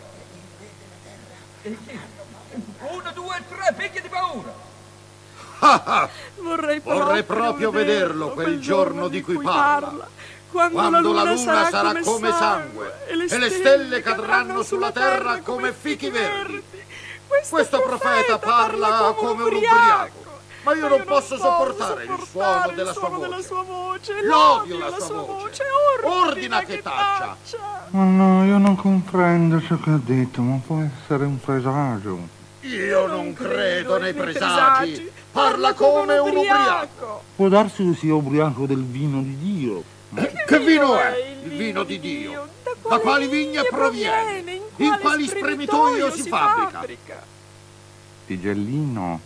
1, 2, 3, picchi di paura. Vorrei proprio vederlo quel giorno di cui parla. Quando la luna sarà come sangue e le stelle cadranno sulla terra come fichi verdi. Questo profeta parla come un ubriaco. Ma io non posso sopportare il suono della sua voce. L'odio la sua voce. Ordina che taccia. Ma no, io non comprendo ciò che ha detto, ma può essere un presagio. Io non credo nei presagi. Parla come un ubriaco. Può darsi che sia ubriaco del vino di Dio. Che vino è il vino di Dio? Da quali vigne proviene? In quali spremitoio si fabbrica? Tigellino,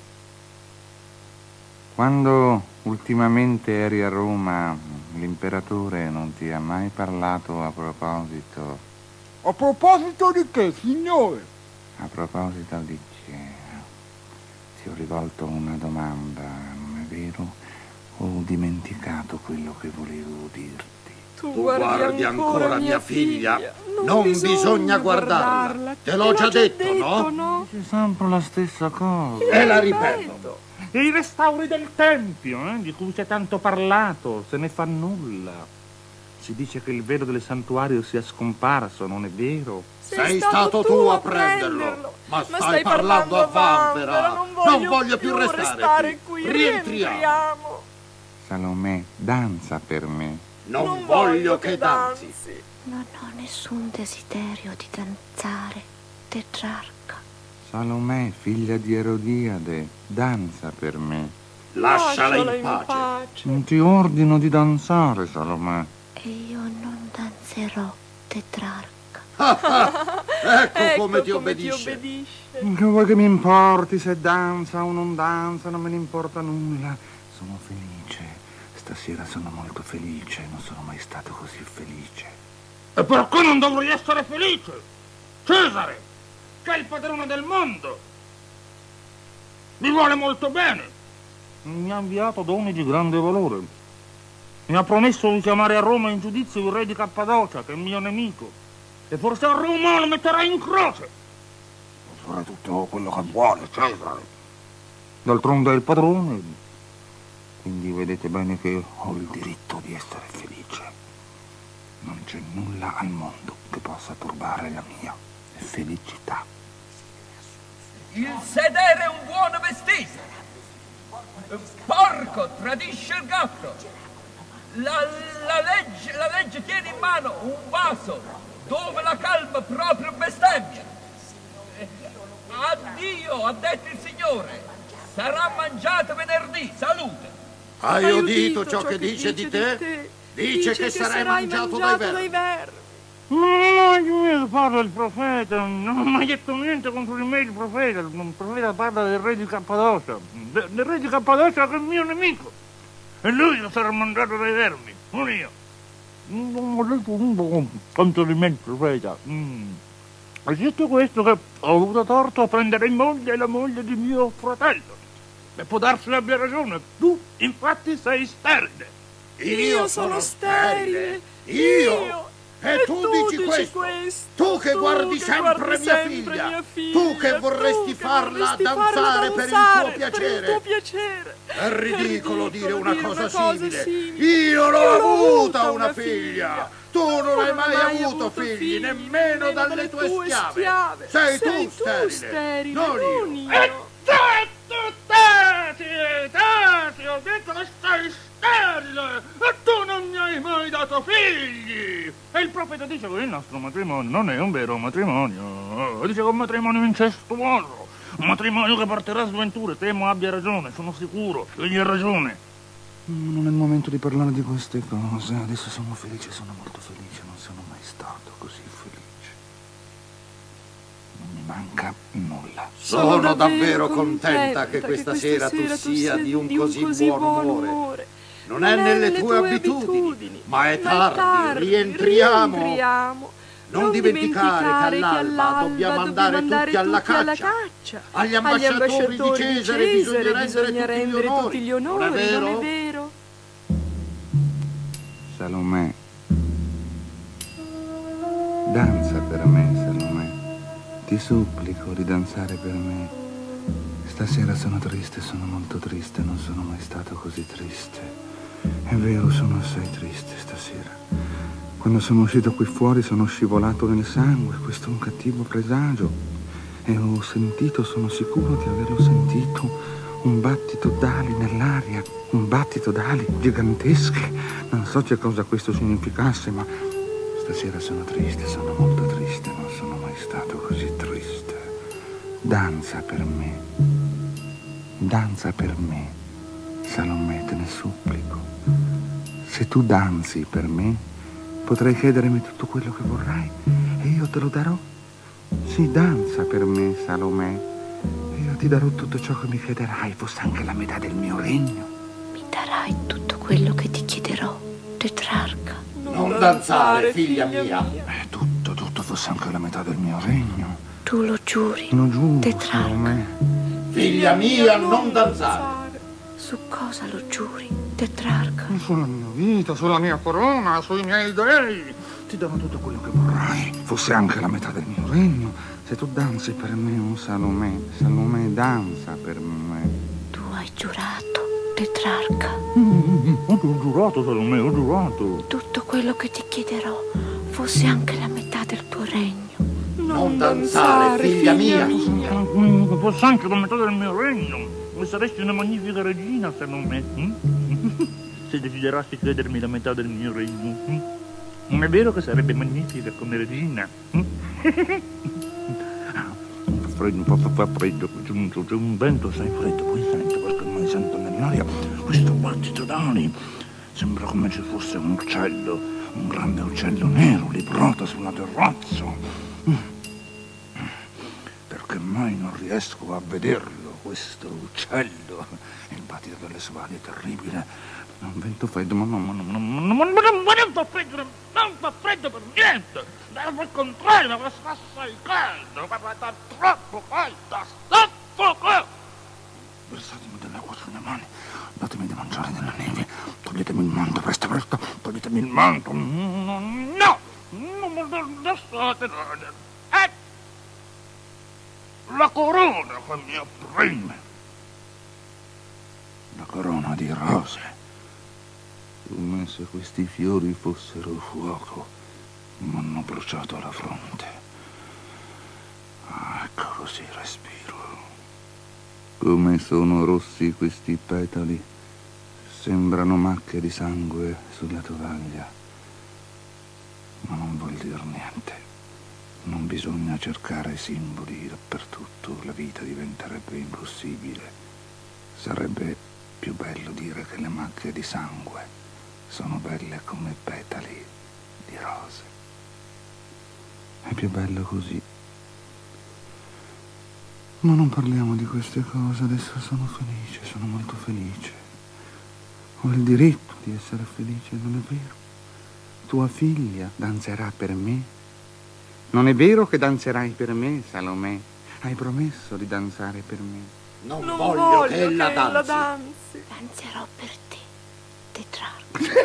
quando ultimamente eri a Roma, l'imperatore non ti ha mai parlato a proposito? A proposito di che, signore? A proposito di che? Ti ho rivolto una domanda, non è vero? Ho dimenticato quello che volevo dirti. Tu guardi ancora mia figlia? Non bisogna guardarla. Te l'ho già detto, no? È sempre la stessa cosa. E la ripeto. E i restauri del Tempio, di cui si è tanto parlato, se ne fa nulla. Si dice che il velo del santuario sia scomparso, non è vero? Sei stato tu a prenderlo. Ma stai parlando a vanvera. Non voglio più restare qui. Rientriamo. Salomè, danza per me. Non voglio che danzi. Non ho nessun desiderio di danzare, tetrarca. Salomè, figlia di Erodiade, danza per me. Lasciala in pace. Non ti ordino di danzare, Salomè. E io non danzerò, tetrarca. Ecco come ti obbedisce. Che vuoi che mi importi se danza o non danza? Non me ne importa nulla. Sono felice. Stasera sono molto felice. Non sono mai stato così felice. E perché non dovrei essere felice? Cesare, che è il padrone del mondo, mi vuole molto bene. Mi ha inviato doni di grande valore. Mi ha promesso di chiamare a Roma in giudizio il re di Cappadocia, che è il mio nemico. E forse a Roma lo metterai in croce. Farà tutto quello che vuole, Cesare. D'altronde è il padrone. Quindi vedete bene che ho il diritto di essere felice. Non c'è nulla al mondo che possa turbare la mia felicità. Il sedere è un buono vestito. Porco tradisce il gatto. La legge tiene in mano un vaso dove la calma proprio bestemmia. Addio, ha detto il Signore. Sarà mangiato venerdì. Salute. Hai udito ciò che dice di te? Dice che sarai mangiato dai vermi. No, io parla il profeta, non ho mai detto niente contro di me il profeta parla del re di Cappadocia, del re di Cappadocia che è il mio nemico, e lui lo sarà mandato dai vermi, non io. Non ho detto nulla contro di me il profeta. È detto questo che ho avuto torto a prendere in moglie la moglie di mio fratello, e può darsi abbia ragione, tu infatti sei sterile. Io sono sterile, io! E tu dici questo? Tu che guardi sempre mia figlia, tu che vorresti farla danzare per il tuo piacere. È ridicolo dire una cosa simile. Io l'ho avuta una figlia. Tu non hai mai avuto figli, nemmeno dalle tue schiave. Sei tu sterile, non io. Tati, ho detto che sei sterile e tu non mi hai mai dato figli. E il profeta dice che il nostro matrimonio non è un vero matrimonio, dice che è un matrimonio incestuoso, un matrimonio che porterà sventure. Temo abbia ragione, sono sicuro che gli ha ragione. Non è il momento di parlare di queste cose. Adesso sono felice, sono molto felice, non sono mai stato così felice. Non mi manca nulla. Sono davvero contenta che questa sera tu sia di un così buon umore. Non è nelle tue abitudini, ma è tardi, rientriamo. Non dimenticare che all'alba dobbiamo andare tutti alla caccia. Agli ambasciatori di Cesare bisogna rendere tutti gli onori, non è vero? Salomè, danza per me, Salomè. Ti supplico di danzare per me. Stasera sono triste, sono molto triste, non sono mai stato così triste. È vero, sono assai triste stasera. Quando sono uscito qui fuori sono scivolato nel sangue, questo è un cattivo presagio. E ho sentito, sono sicuro di averlo sentito, un battito d'ali nell'aria, un battito d'ali gigantesche. Non so che cosa questo significasse, ma stasera sono triste, sono molto triste, non sono mai stato così triste. Danza per me, Salomè, te ne supplico. Se tu danzi per me, potrai chiedermi tutto quello che vorrai e io te lo darò. Sì, danza per me, Salomè, e io ti darò tutto ciò che mi chiederai, fosse anche la metà del mio regno. Mi darai tutto quello che ti chiederò, tetrarca. Non danzare, figlia mia. Tutto, fosse anche la metà del mio regno. Tu lo giuri, Lo giuro, tetrarca. Salomè. Figlia mia, non danzare. Su cosa lo giuri, tetrarca? Sulla mia vita, sulla mia corona, sui miei dei. Ti darò tutto quello che vorrai, fosse anche la metà del mio regno. Se tu danzi per me, oh Salomè, danza per me. Tu hai giurato, tetrarca. Ho giurato, Salomè, ho giurato. Tutto quello che ti chiederò, fosse anche la metà del tuo regno. Non danzare, figlia mia. Fosse anche la metà del mio regno. Saresti una magnifica regina, Salomè. Se desiderassi chiedermi la metà del mio regno. Non è vero che sarebbe magnifica come regina? Fa freddo, c'è un vento, sai freddo, poi sento, perché mai sento nell'aria questo battito d'ali. Sembra come ci fosse un uccello, un grande uccello nero librato sulla terrazzo. Perché mai non riesco a vederlo, questo uccello? Il battito delle sue ali è terribile. Un vento freddo, ma non fa freddo per niente. Al contrario, ma sta assai caldo, ma sta troppo caldo, sta fuoco. Versatemi dell'acqua sulle mani, datemi da mangiare della neve, toglietemi il manto, presto, toglietemi il manto. No, non lasciate. La corona che mi opprime. La corona di rose. Come se questi fiori fossero fuoco, mi hanno bruciato la fronte. Ecco così respiro. Come sono rossi questi petali, sembrano macchie di sangue sulla tovaglia. Ma non vuol dire niente. Non bisogna cercare simboli dappertutto, la vita diventerebbe impossibile. Sarebbe più bello dire che le macchie di sangue sono belle come petali di rose. È più bello così. Ma non parliamo di queste cose, adesso sono felice, sono molto felice. Ho il diritto di essere felice, non è vero? Tua figlia danzerà per me. Non è vero che danzerai per me, Salomè? Hai promesso di danzare per me. Non voglio che ella danzi. Danzerò per te, Tetrarca.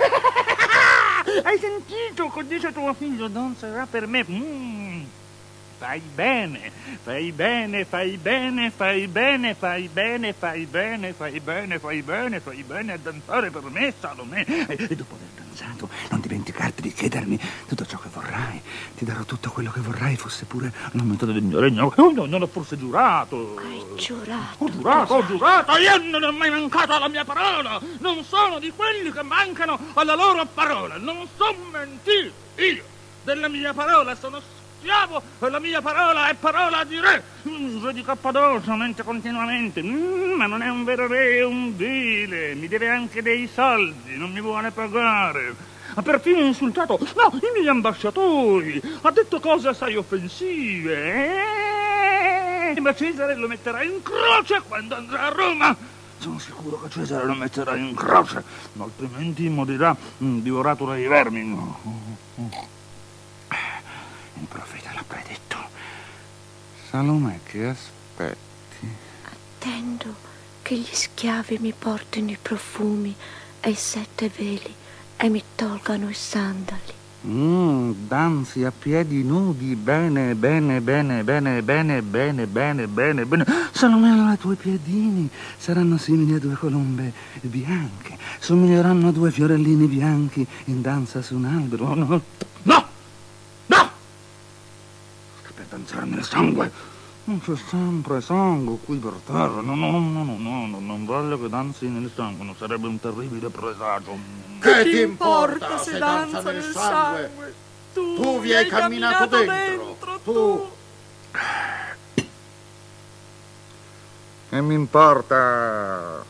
Hai sentito che dice tuo figlio? Danzerà per me. Fai bene, fai bene, fai bene, fai bene, fai bene, fai bene, fai bene, fai bene, fai bene a danzare per me, Salomè. E dopo aver danzato, non dimenticarti di chiedermi tutto ciò che vorrai. Ti darò tutto quello che vorrai, fosse pure una metà del mio regno. Non ho forse giurato. Hai giurato. Ho giurato. Io non ho mai mancato alla mia parola. Non sono di quelli che mancano alla loro parola. Non so mentire. Io della mia parola sono schiavo e la mia parola è parola di re. Re di Cappadocia, mente continuamente. Ma non è un vero re, è un vile. Mi deve anche dei soldi, non mi vuole pagare. Ha perfino insultato i miei ambasciatori. Ha detto cose assai offensive. Ma Cesare lo metterà in croce quando andrà a Roma. Sono sicuro che Cesare lo metterà in croce, altrimenti morirà divorato dai vermi. Il profeta l'ha predetto. Salomè, che aspetti? Attendo che gli schiavi mi portino i profumi e i 7 veli e mi tolgano i sandali. Danzi a piedi nudi, bene, bene, bene, bene, bene, bene, bene, bene, bene. Salomè, i tuoi piedini saranno simili a 2 colombe bianche, somiglieranno a 2 fiorellini bianchi in danza su un albero. No! Danzare nel sangue. Non c'è sempre sangue qui per terra. No, non voglio che danzi nel sangue. Non sarebbe un terribile presagio. Che ti importa se danza nel sangue? Tu vi hai camminato dentro. Tu. Che mi importa?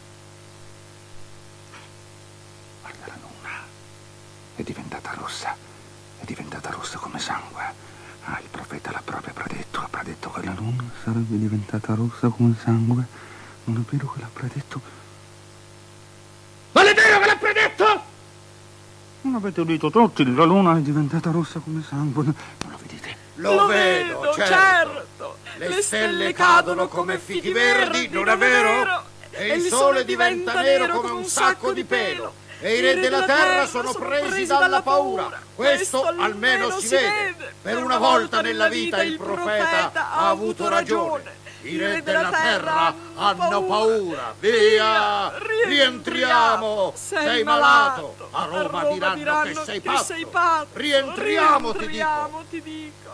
Guarda la luna. È diventata rossa. È diventata rossa come sangue. Il profeta l'ha proprio predetto. Ha predetto che la luna sarebbe diventata rossa come sangue. Non è vero che l'ha predetto? Non è vero che l'ha predetto? Non avete udito tutti? La luna è diventata rossa come sangue. Non lo vedete? Lo vedo, certo. Le stelle cadono come fichi verdi, non è vero? E il sole diventa nero come un sacco di pelo. E i re della terra sono presi dalla paura. Questo almeno si vede. Per una volta nella vita il profeta ha avuto ragione. I re della terra hanno paura. Via! Rientriamo! Sei malato! A Roma diranno che sei pazzo. Rientriamo, ti dico.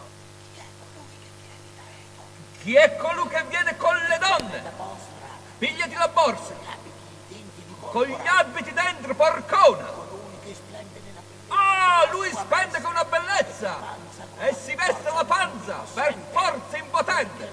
Chi è colui che viene con le donne? Pigliati la borsa. Con gli abiti dentro, porcona! Lui spende con una bellezza! E si veste la panza, per forza impotente!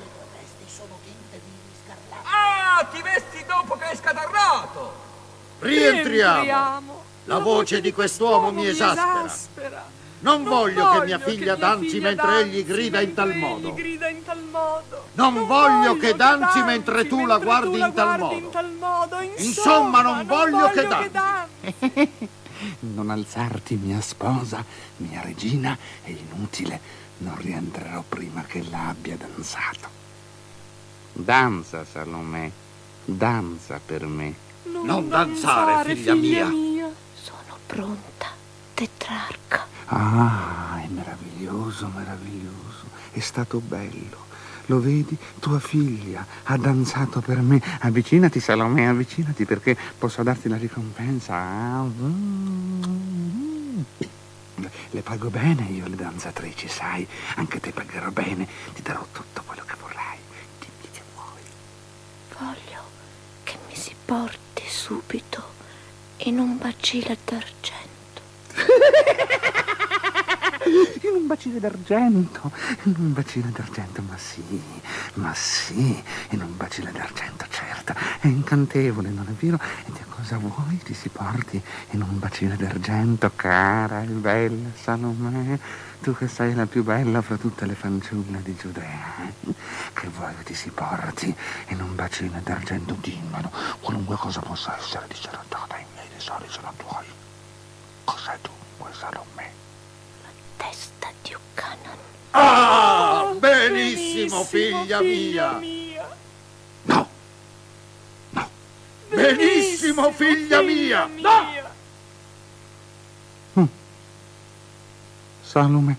Ti vesti dopo che hai scatarrato! Rientriamo! La voce di quest'uomo mi esaspera. Non voglio che mia figlia danzi mentre egli grida in tal modo. Non voglio che danzi mentre tu la guardi in tal modo. Insomma, non voglio che danzi. Non alzarti, mia sposa, mia regina, è inutile. Non rientrerò prima che la abbia danzato. Danza, Salomè, danza per me. Non danzare, figlia mia. Sono pronta, Tetrarca. È meraviglioso, meraviglioso. È stato bello. Lo vedi? Tua figlia ha danzato per me. Avvicinati, Salomè, avvicinati, perché posso darti la ricompensa. Le pago bene io le danzatrici, sai? Anche te pagherò bene. Ti darò tutto quello che vorrai. Dimmi che vuoi. Voglio che mi si porti subito in un bacile d'argento. In un bacile d'argento, ma sì, in un bacile d'argento, certo, è incantevole, non è vero? E ti cosa vuoi ti si porti in un bacile d'argento, cara e bella Salomè? Tu che sei la più bella fra tutte le fanciulle di Giudea. Che vuoi che ti si porti in un bacile d'argento? Dimmelo. Qualunque cosa possa essere disertata, i miei tesori sono tuoi. Cos'è dunque, Salomè? La testa di Ocanan. Ah, benissimo, figlia mia. No. Benissimo, figlia mia. No. Salomè,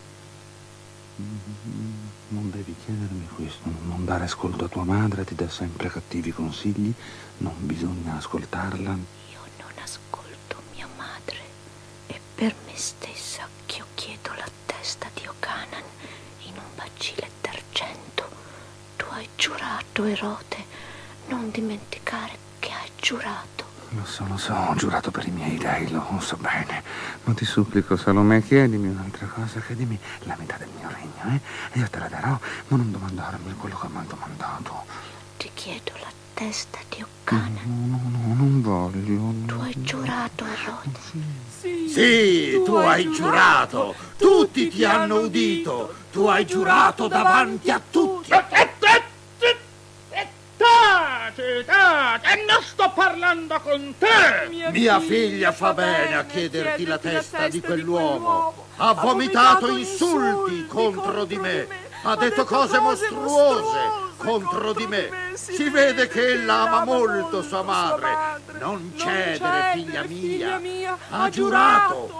non devi chiedermi questo, non dare ascolto a tua madre, ti dà sempre cattivi consigli, non bisogna ascoltarla. Io non ascolto mia madre, è per me stessa che io chiedo la testa di Ocanan in un bacile d'argento. Tu hai giurato, Erode, non dimenticare che hai giurato. Lo so, ho giurato per i miei dei, lo so bene. Ma ti supplico, Salomè, chiedimi un'altra cosa, chiedimi la metà del mio regno, e io te la darò, ma non domandarmi quello che mi hai domandato. Ti chiedo la testa di Ocanan. No, non voglio. Tu hai giurato, Erode. Sì, tu hai giurato. Tutti ti hanno udito. Tu hai giurato davanti a tutti. E non sto parlando con te! Mia figlia fa bene a chiederti la testa di quell'uomo. Ha vomitato insulti contro di me. Ha detto cose mostruose contro di me. Si vede che ella ama molto sua madre. Non cedere, figlia mia. Ha giurato.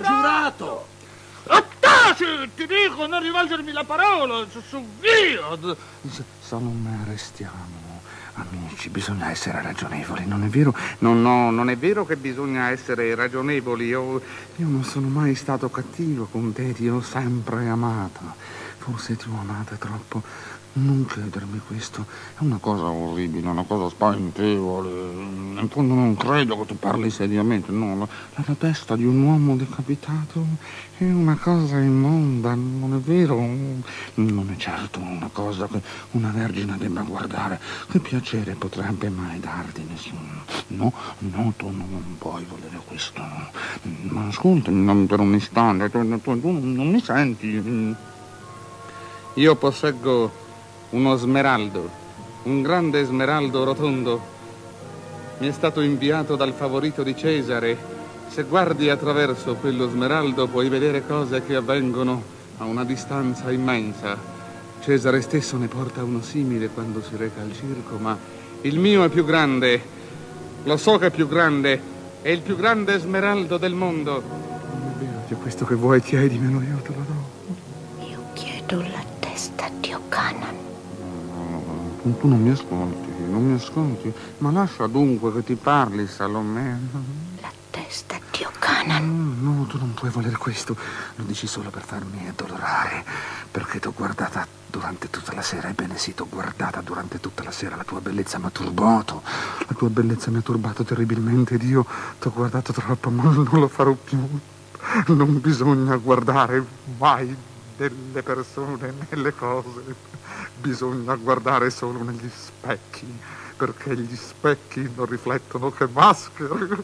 Taci, ti dico, non rivolgermi la parola, su via! Salomè, restiamo amici, bisogna essere ragionevoli, non è vero? No, non è vero che bisogna essere ragionevoli. Io non sono mai stato cattivo con te, ti ho sempre amata. Forse ti ho amata troppo. Non chiedermi questo, è una cosa orribile, una cosa spaventevole. In fondo non credo che tu parli seriamente, no. La testa di un uomo decapitato è una cosa immonda, non è vero? Non è certo una cosa che una vergine debba guardare. Che piacere potrebbe mai darti nessuno? No, tu non puoi volere questo. Ma ascoltami per un istante, tu non mi senti? Io posseggo uno smeraldo, un grande smeraldo rotondo. Mi è stato inviato dal favorito di Cesare. Se guardi attraverso quello smeraldo puoi vedere cose che avvengono a una distanza immensa. Cesare stesso ne porta uno simile quando si reca al circo, ma il mio è più grande. Lo so che è più grande. È il più grande smeraldo del mondo. Non è vero, c'è questo che vuoi, chiedimelo, io te lo do. Io chiedo la testa di Ocanan. Tu non mi ascolti, ma lascia dunque che ti parli, Salomè. La testa di Ocanan. No, tu non puoi volere questo, lo dici solo per farmi addolorare, perché t'ho guardata durante tutta la sera, ebbene sì, t'ho guardata durante tutta la sera, la tua bellezza mi ha turbato, terribilmente ed io t'ho guardato troppo, ma non lo farò più. Non bisogna guardare mai delle persone nelle cose. Bisogna guardare solo negli specchi, perché gli specchi non riflettono che maschere.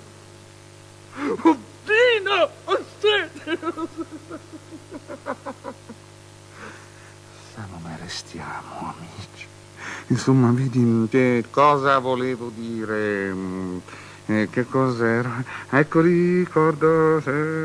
Dino! Salomè, restiamo amici. Insomma, vedi che cosa volevo dire, che cos'era. Ecco, ricordo.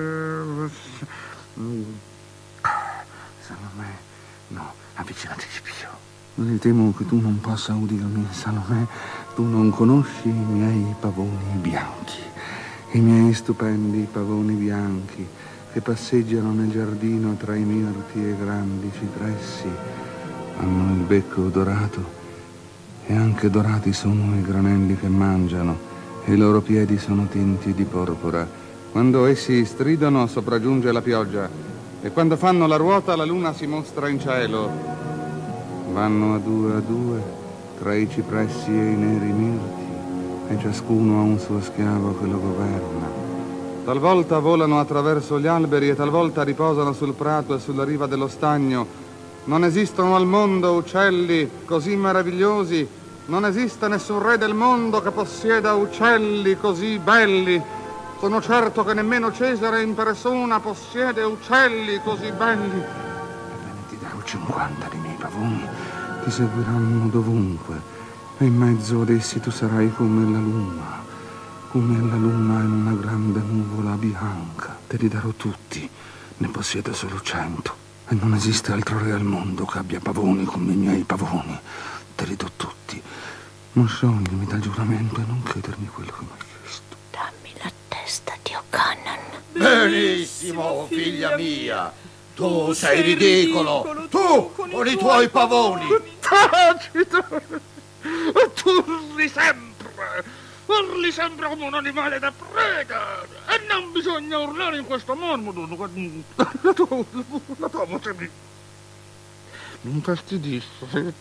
Salomè, no, avvicinati di più. Mi temo che tu non possa udirmi, Salomè. Tu non conosci i miei pavoni bianchi, i miei stupendi pavoni bianchi che passeggiano nel giardino tra i mirti e grandi cipressi. Hanno il becco dorato e anche dorati sono i granelli che mangiano e i loro piedi sono tinti di porpora. Quando essi stridono sopraggiunge la pioggia e quando fanno la ruota la luna si mostra in cielo. Vanno a due tra i cipressi e i neri mirti e ciascuno ha un suo schiavo che lo governa. Talvolta volano attraverso gli alberi e talvolta riposano sul prato e sulla riva dello stagno. Non esistono al mondo uccelli così meravigliosi Non esiste nessun re del mondo che possieda uccelli così belli. Sono certo che nemmeno Cesare in persona possiede uccelli così belli. Ebbene, ti darò 50 dei miei pavoni. Ti seguiranno dovunque. E in mezzo ad essi tu sarai come la luna in una grande nuvola bianca. Te li darò tutti. Ne possiedo solo 100. E non esiste altro re al mondo che abbia pavoni come i miei pavoni. Te li do tutti. Ma scioglimi dal giuramento e non chiedermi quello che mi hai chiesto. Dammi la testa di O'Cannon. Benissimo, figlia mia. Tu sei ridicolo. Tu con i tuoi pavoni. Tacito! Tu urli sempre come un animale da preda. E non bisogna urlare in questo modo. La tua voce mi infastidisce.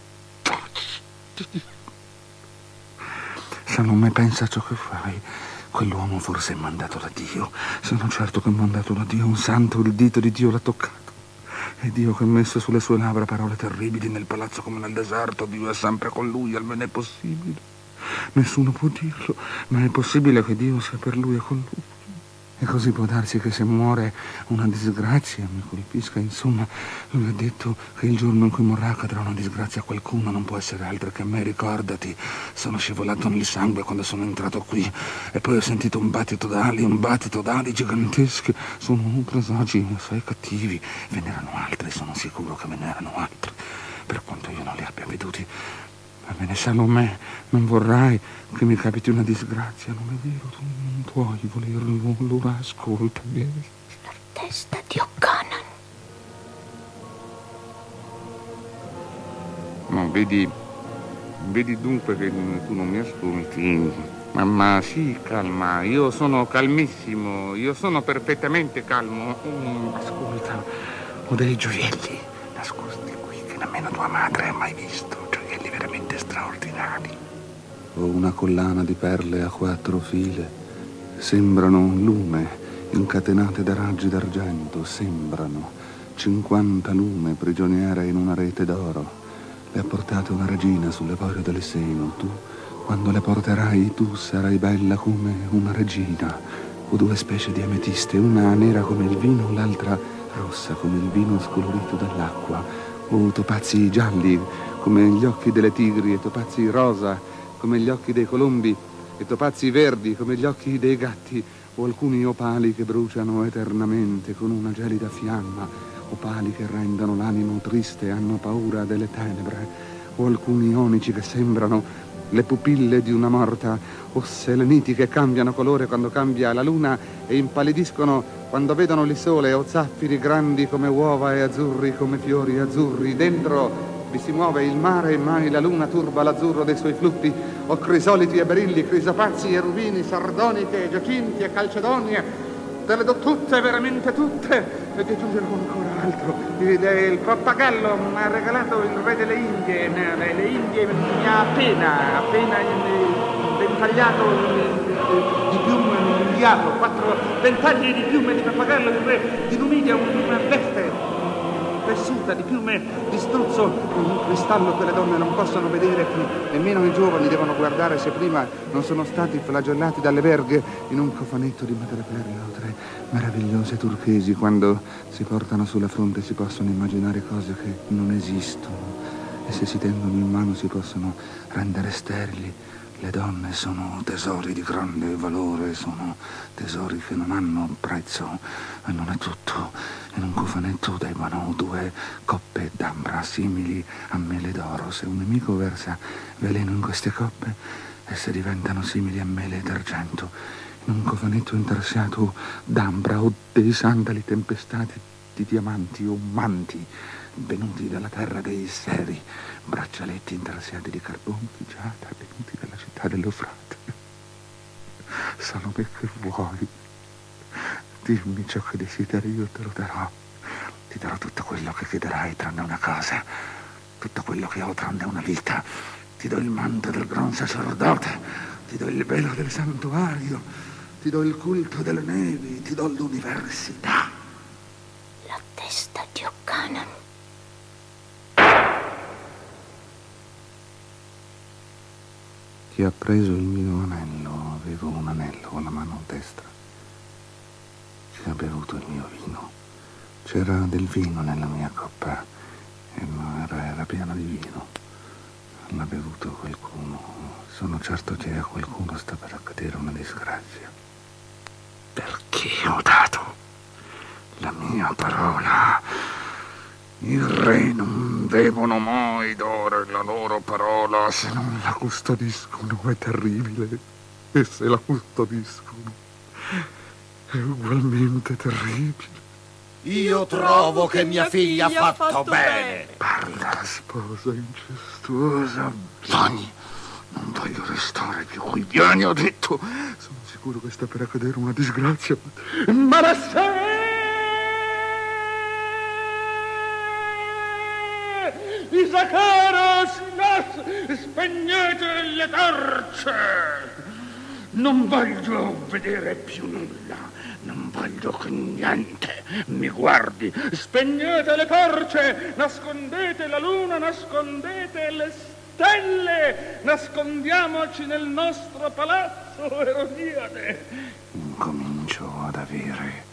Salome, pensa a ciò che fai. Quell'uomo forse è mandato da Dio. Sono certo che è mandato da Dio. Un santo, il dito di Dio l'ha toccato. È Dio che ha messo sulle sue labbra parole terribili nel palazzo come nel deserto. Dio è sempre con lui, almeno è possibile. Nessuno può dirlo, ma è possibile che Dio sia per lui e con lui. E così può darsi che se muore una disgrazia mi colpisca. Insomma, lui ha detto che il giorno in cui morrà cadrà una disgrazia a qualcuno, non può essere altro che a me. Ricordati, sono scivolato nel sangue quando sono entrato qui e poi ho sentito un battito d'ali gigantesche. Sono presagi assai cattivi. Ve n'erano altri, sono sicuro che ve n'erano altri, per quanto io non li abbia veduti. Va bene, Salome, non vorrai che mi capiti una disgrazia, non è vero? Tu non puoi volerlo, allora ascoltami. La testa di O'Cannon. No, vedi dunque che tu non mi ascolti. Mamma, sì, calma, io sono calmissimo, io sono perfettamente calmo. Ascolta, ho dei gioielli nascosti qui che nemmeno tua madre ha mai visto. Veramente straordinari. Ho una collana di perle a 4 file. Sembrano un lume incatenate da raggi d'argento. Sembrano 50 lume prigioniere in una rete d'oro. Le ha portate una regina sull'evorio del seno. Tu, quando le porterai, tu sarai bella come una regina. Ho 2 specie di ametiste, una nera come il vino, l'altra rossa come il vino scolorito dall'acqua. Ho topazi gialli come gli occhi delle tigri, e topazi rosa come gli occhi dei colombi, e topazi verdi come gli occhi dei gatti, o alcuni opali che bruciano eternamente con una gelida fiamma, opali che rendono l'animo triste e hanno paura delle tenebre, o alcuni onici che sembrano le pupille di una morta, o seleniti che cambiano colore quando cambia la luna e impallidiscono quando vedono il sole, o zaffiri grandi come uova e azzurri come fiori azzurri. Dentro vi si muove il mare e mai la luna turba l'azzurro dei suoi flutti, o crisoliti e berilli, crisopazzi e rubini, sardoniche, giacinti e calcedonie. Te le do tutte, veramente tutte, e ti aggiungerò ancora altro. Il pappagallo mi ha regalato il re delle Indie. Le Indie mi ha appena ventagliato di piume, inviato 4 ventagli di piume di pappagallo. Il re di Numidia, una veste tessuta di piume di struzzo, un cristallo che le donne non possono vedere, che nemmeno i giovani devono guardare se prima non sono stati flagellati dalle verghe, in un cofanetto di madreperle o 3 meravigliose turchesi. Quando si portano sulla fronte si possono immaginare cose che non esistono, e se si tengono in mano si possono rendere sterili. Le donne sono tesori di grande valore, sono tesori che non hanno prezzo, e non è tutto. In un cofanetto debbano 2 coppe d'ambra simili a mele d'oro. Se un nemico versa veleno in queste coppe, esse diventano simili a mele d'argento. In un cofanetto intarsiato d'ambra o dei sandali tempestati di diamanti o manti venuti dalla terra dei Seri, braccialetti intarsiati di carbone di giada venuti dalla città dell'Eufrate. Salome, che vuoi? Dimmi ciò che desideri, io te lo darò. Ti darò tutto quello che chiederai, tranne una cosa. Tutto quello che ho, tranne una vita. Ti do il manto del gran sacerdote, ti do il velo del santuario, ti do il culto delle nevi, ti do l'università. La testa di O'Cannon. 1 Chi ha preso il mio anello, avevo un anello con la mano destra. Chi ha bevuto il mio vino, c'era del vino nella mia coppa e era piena di vino. L'ha bevuto qualcuno. Sono certo che a qualcuno sta per accadere una disgrazia. Perché ho dato la mia parola. I re non devono mai dare la loro parola se non la custodiscono. È terribile. E se la custodiscono è ugualmente terribile. Io trovo che mia figlia ha fatto bene. Parla, sposa incestuosa. Vieni, non voglio restare più qui. Vieni, ho detto. Sono sicuro che sta per accadere una disgrazia. Manasseh! Issacaros, spegnete le torce! Non voglio vedere più nulla. Non voglio che niente mi guardi. Spegnete le torce, nascondete la luna, nascondete le stelle, nascondiamoci nel nostro palazzo, Erodiade. Incomincio ad avere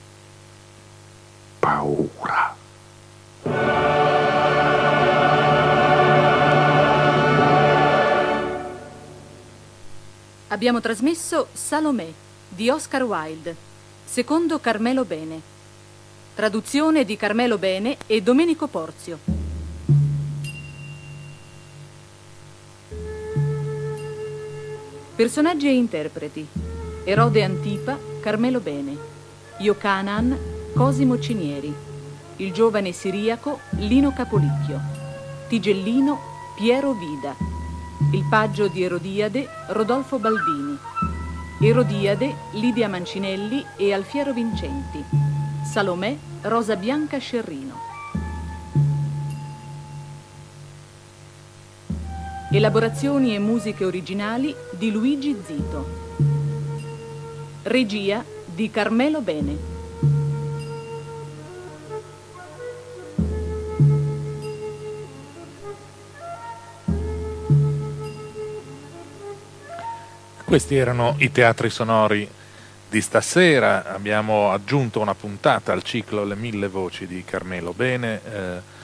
paura. Abbiamo trasmesso Salomè di Oscar Wilde, secondo Carmelo Bene. Traduzione di Carmelo Bene e Domenico Porzio. Personaggi e interpreti: Erode Antipa, Carmelo Bene; Iocanaan, Cosimo Cinieri; il giovane siriaco, Lino Capolicchio; Tigellino, Piero Vida; il paggio di Erodiade, Rodolfo Baldini; Erodiade, Lidia Mancinelli e Alfiero Vincenti; Salomè, Rosa Bianca Scerrino. Elaborazioni e musiche originali di Luigi Zito. Regia di Carmelo Bene. Questi erano i teatri sonori di stasera. Abbiamo aggiunto una puntata al ciclo Le 1000 voci di Carmelo Bene.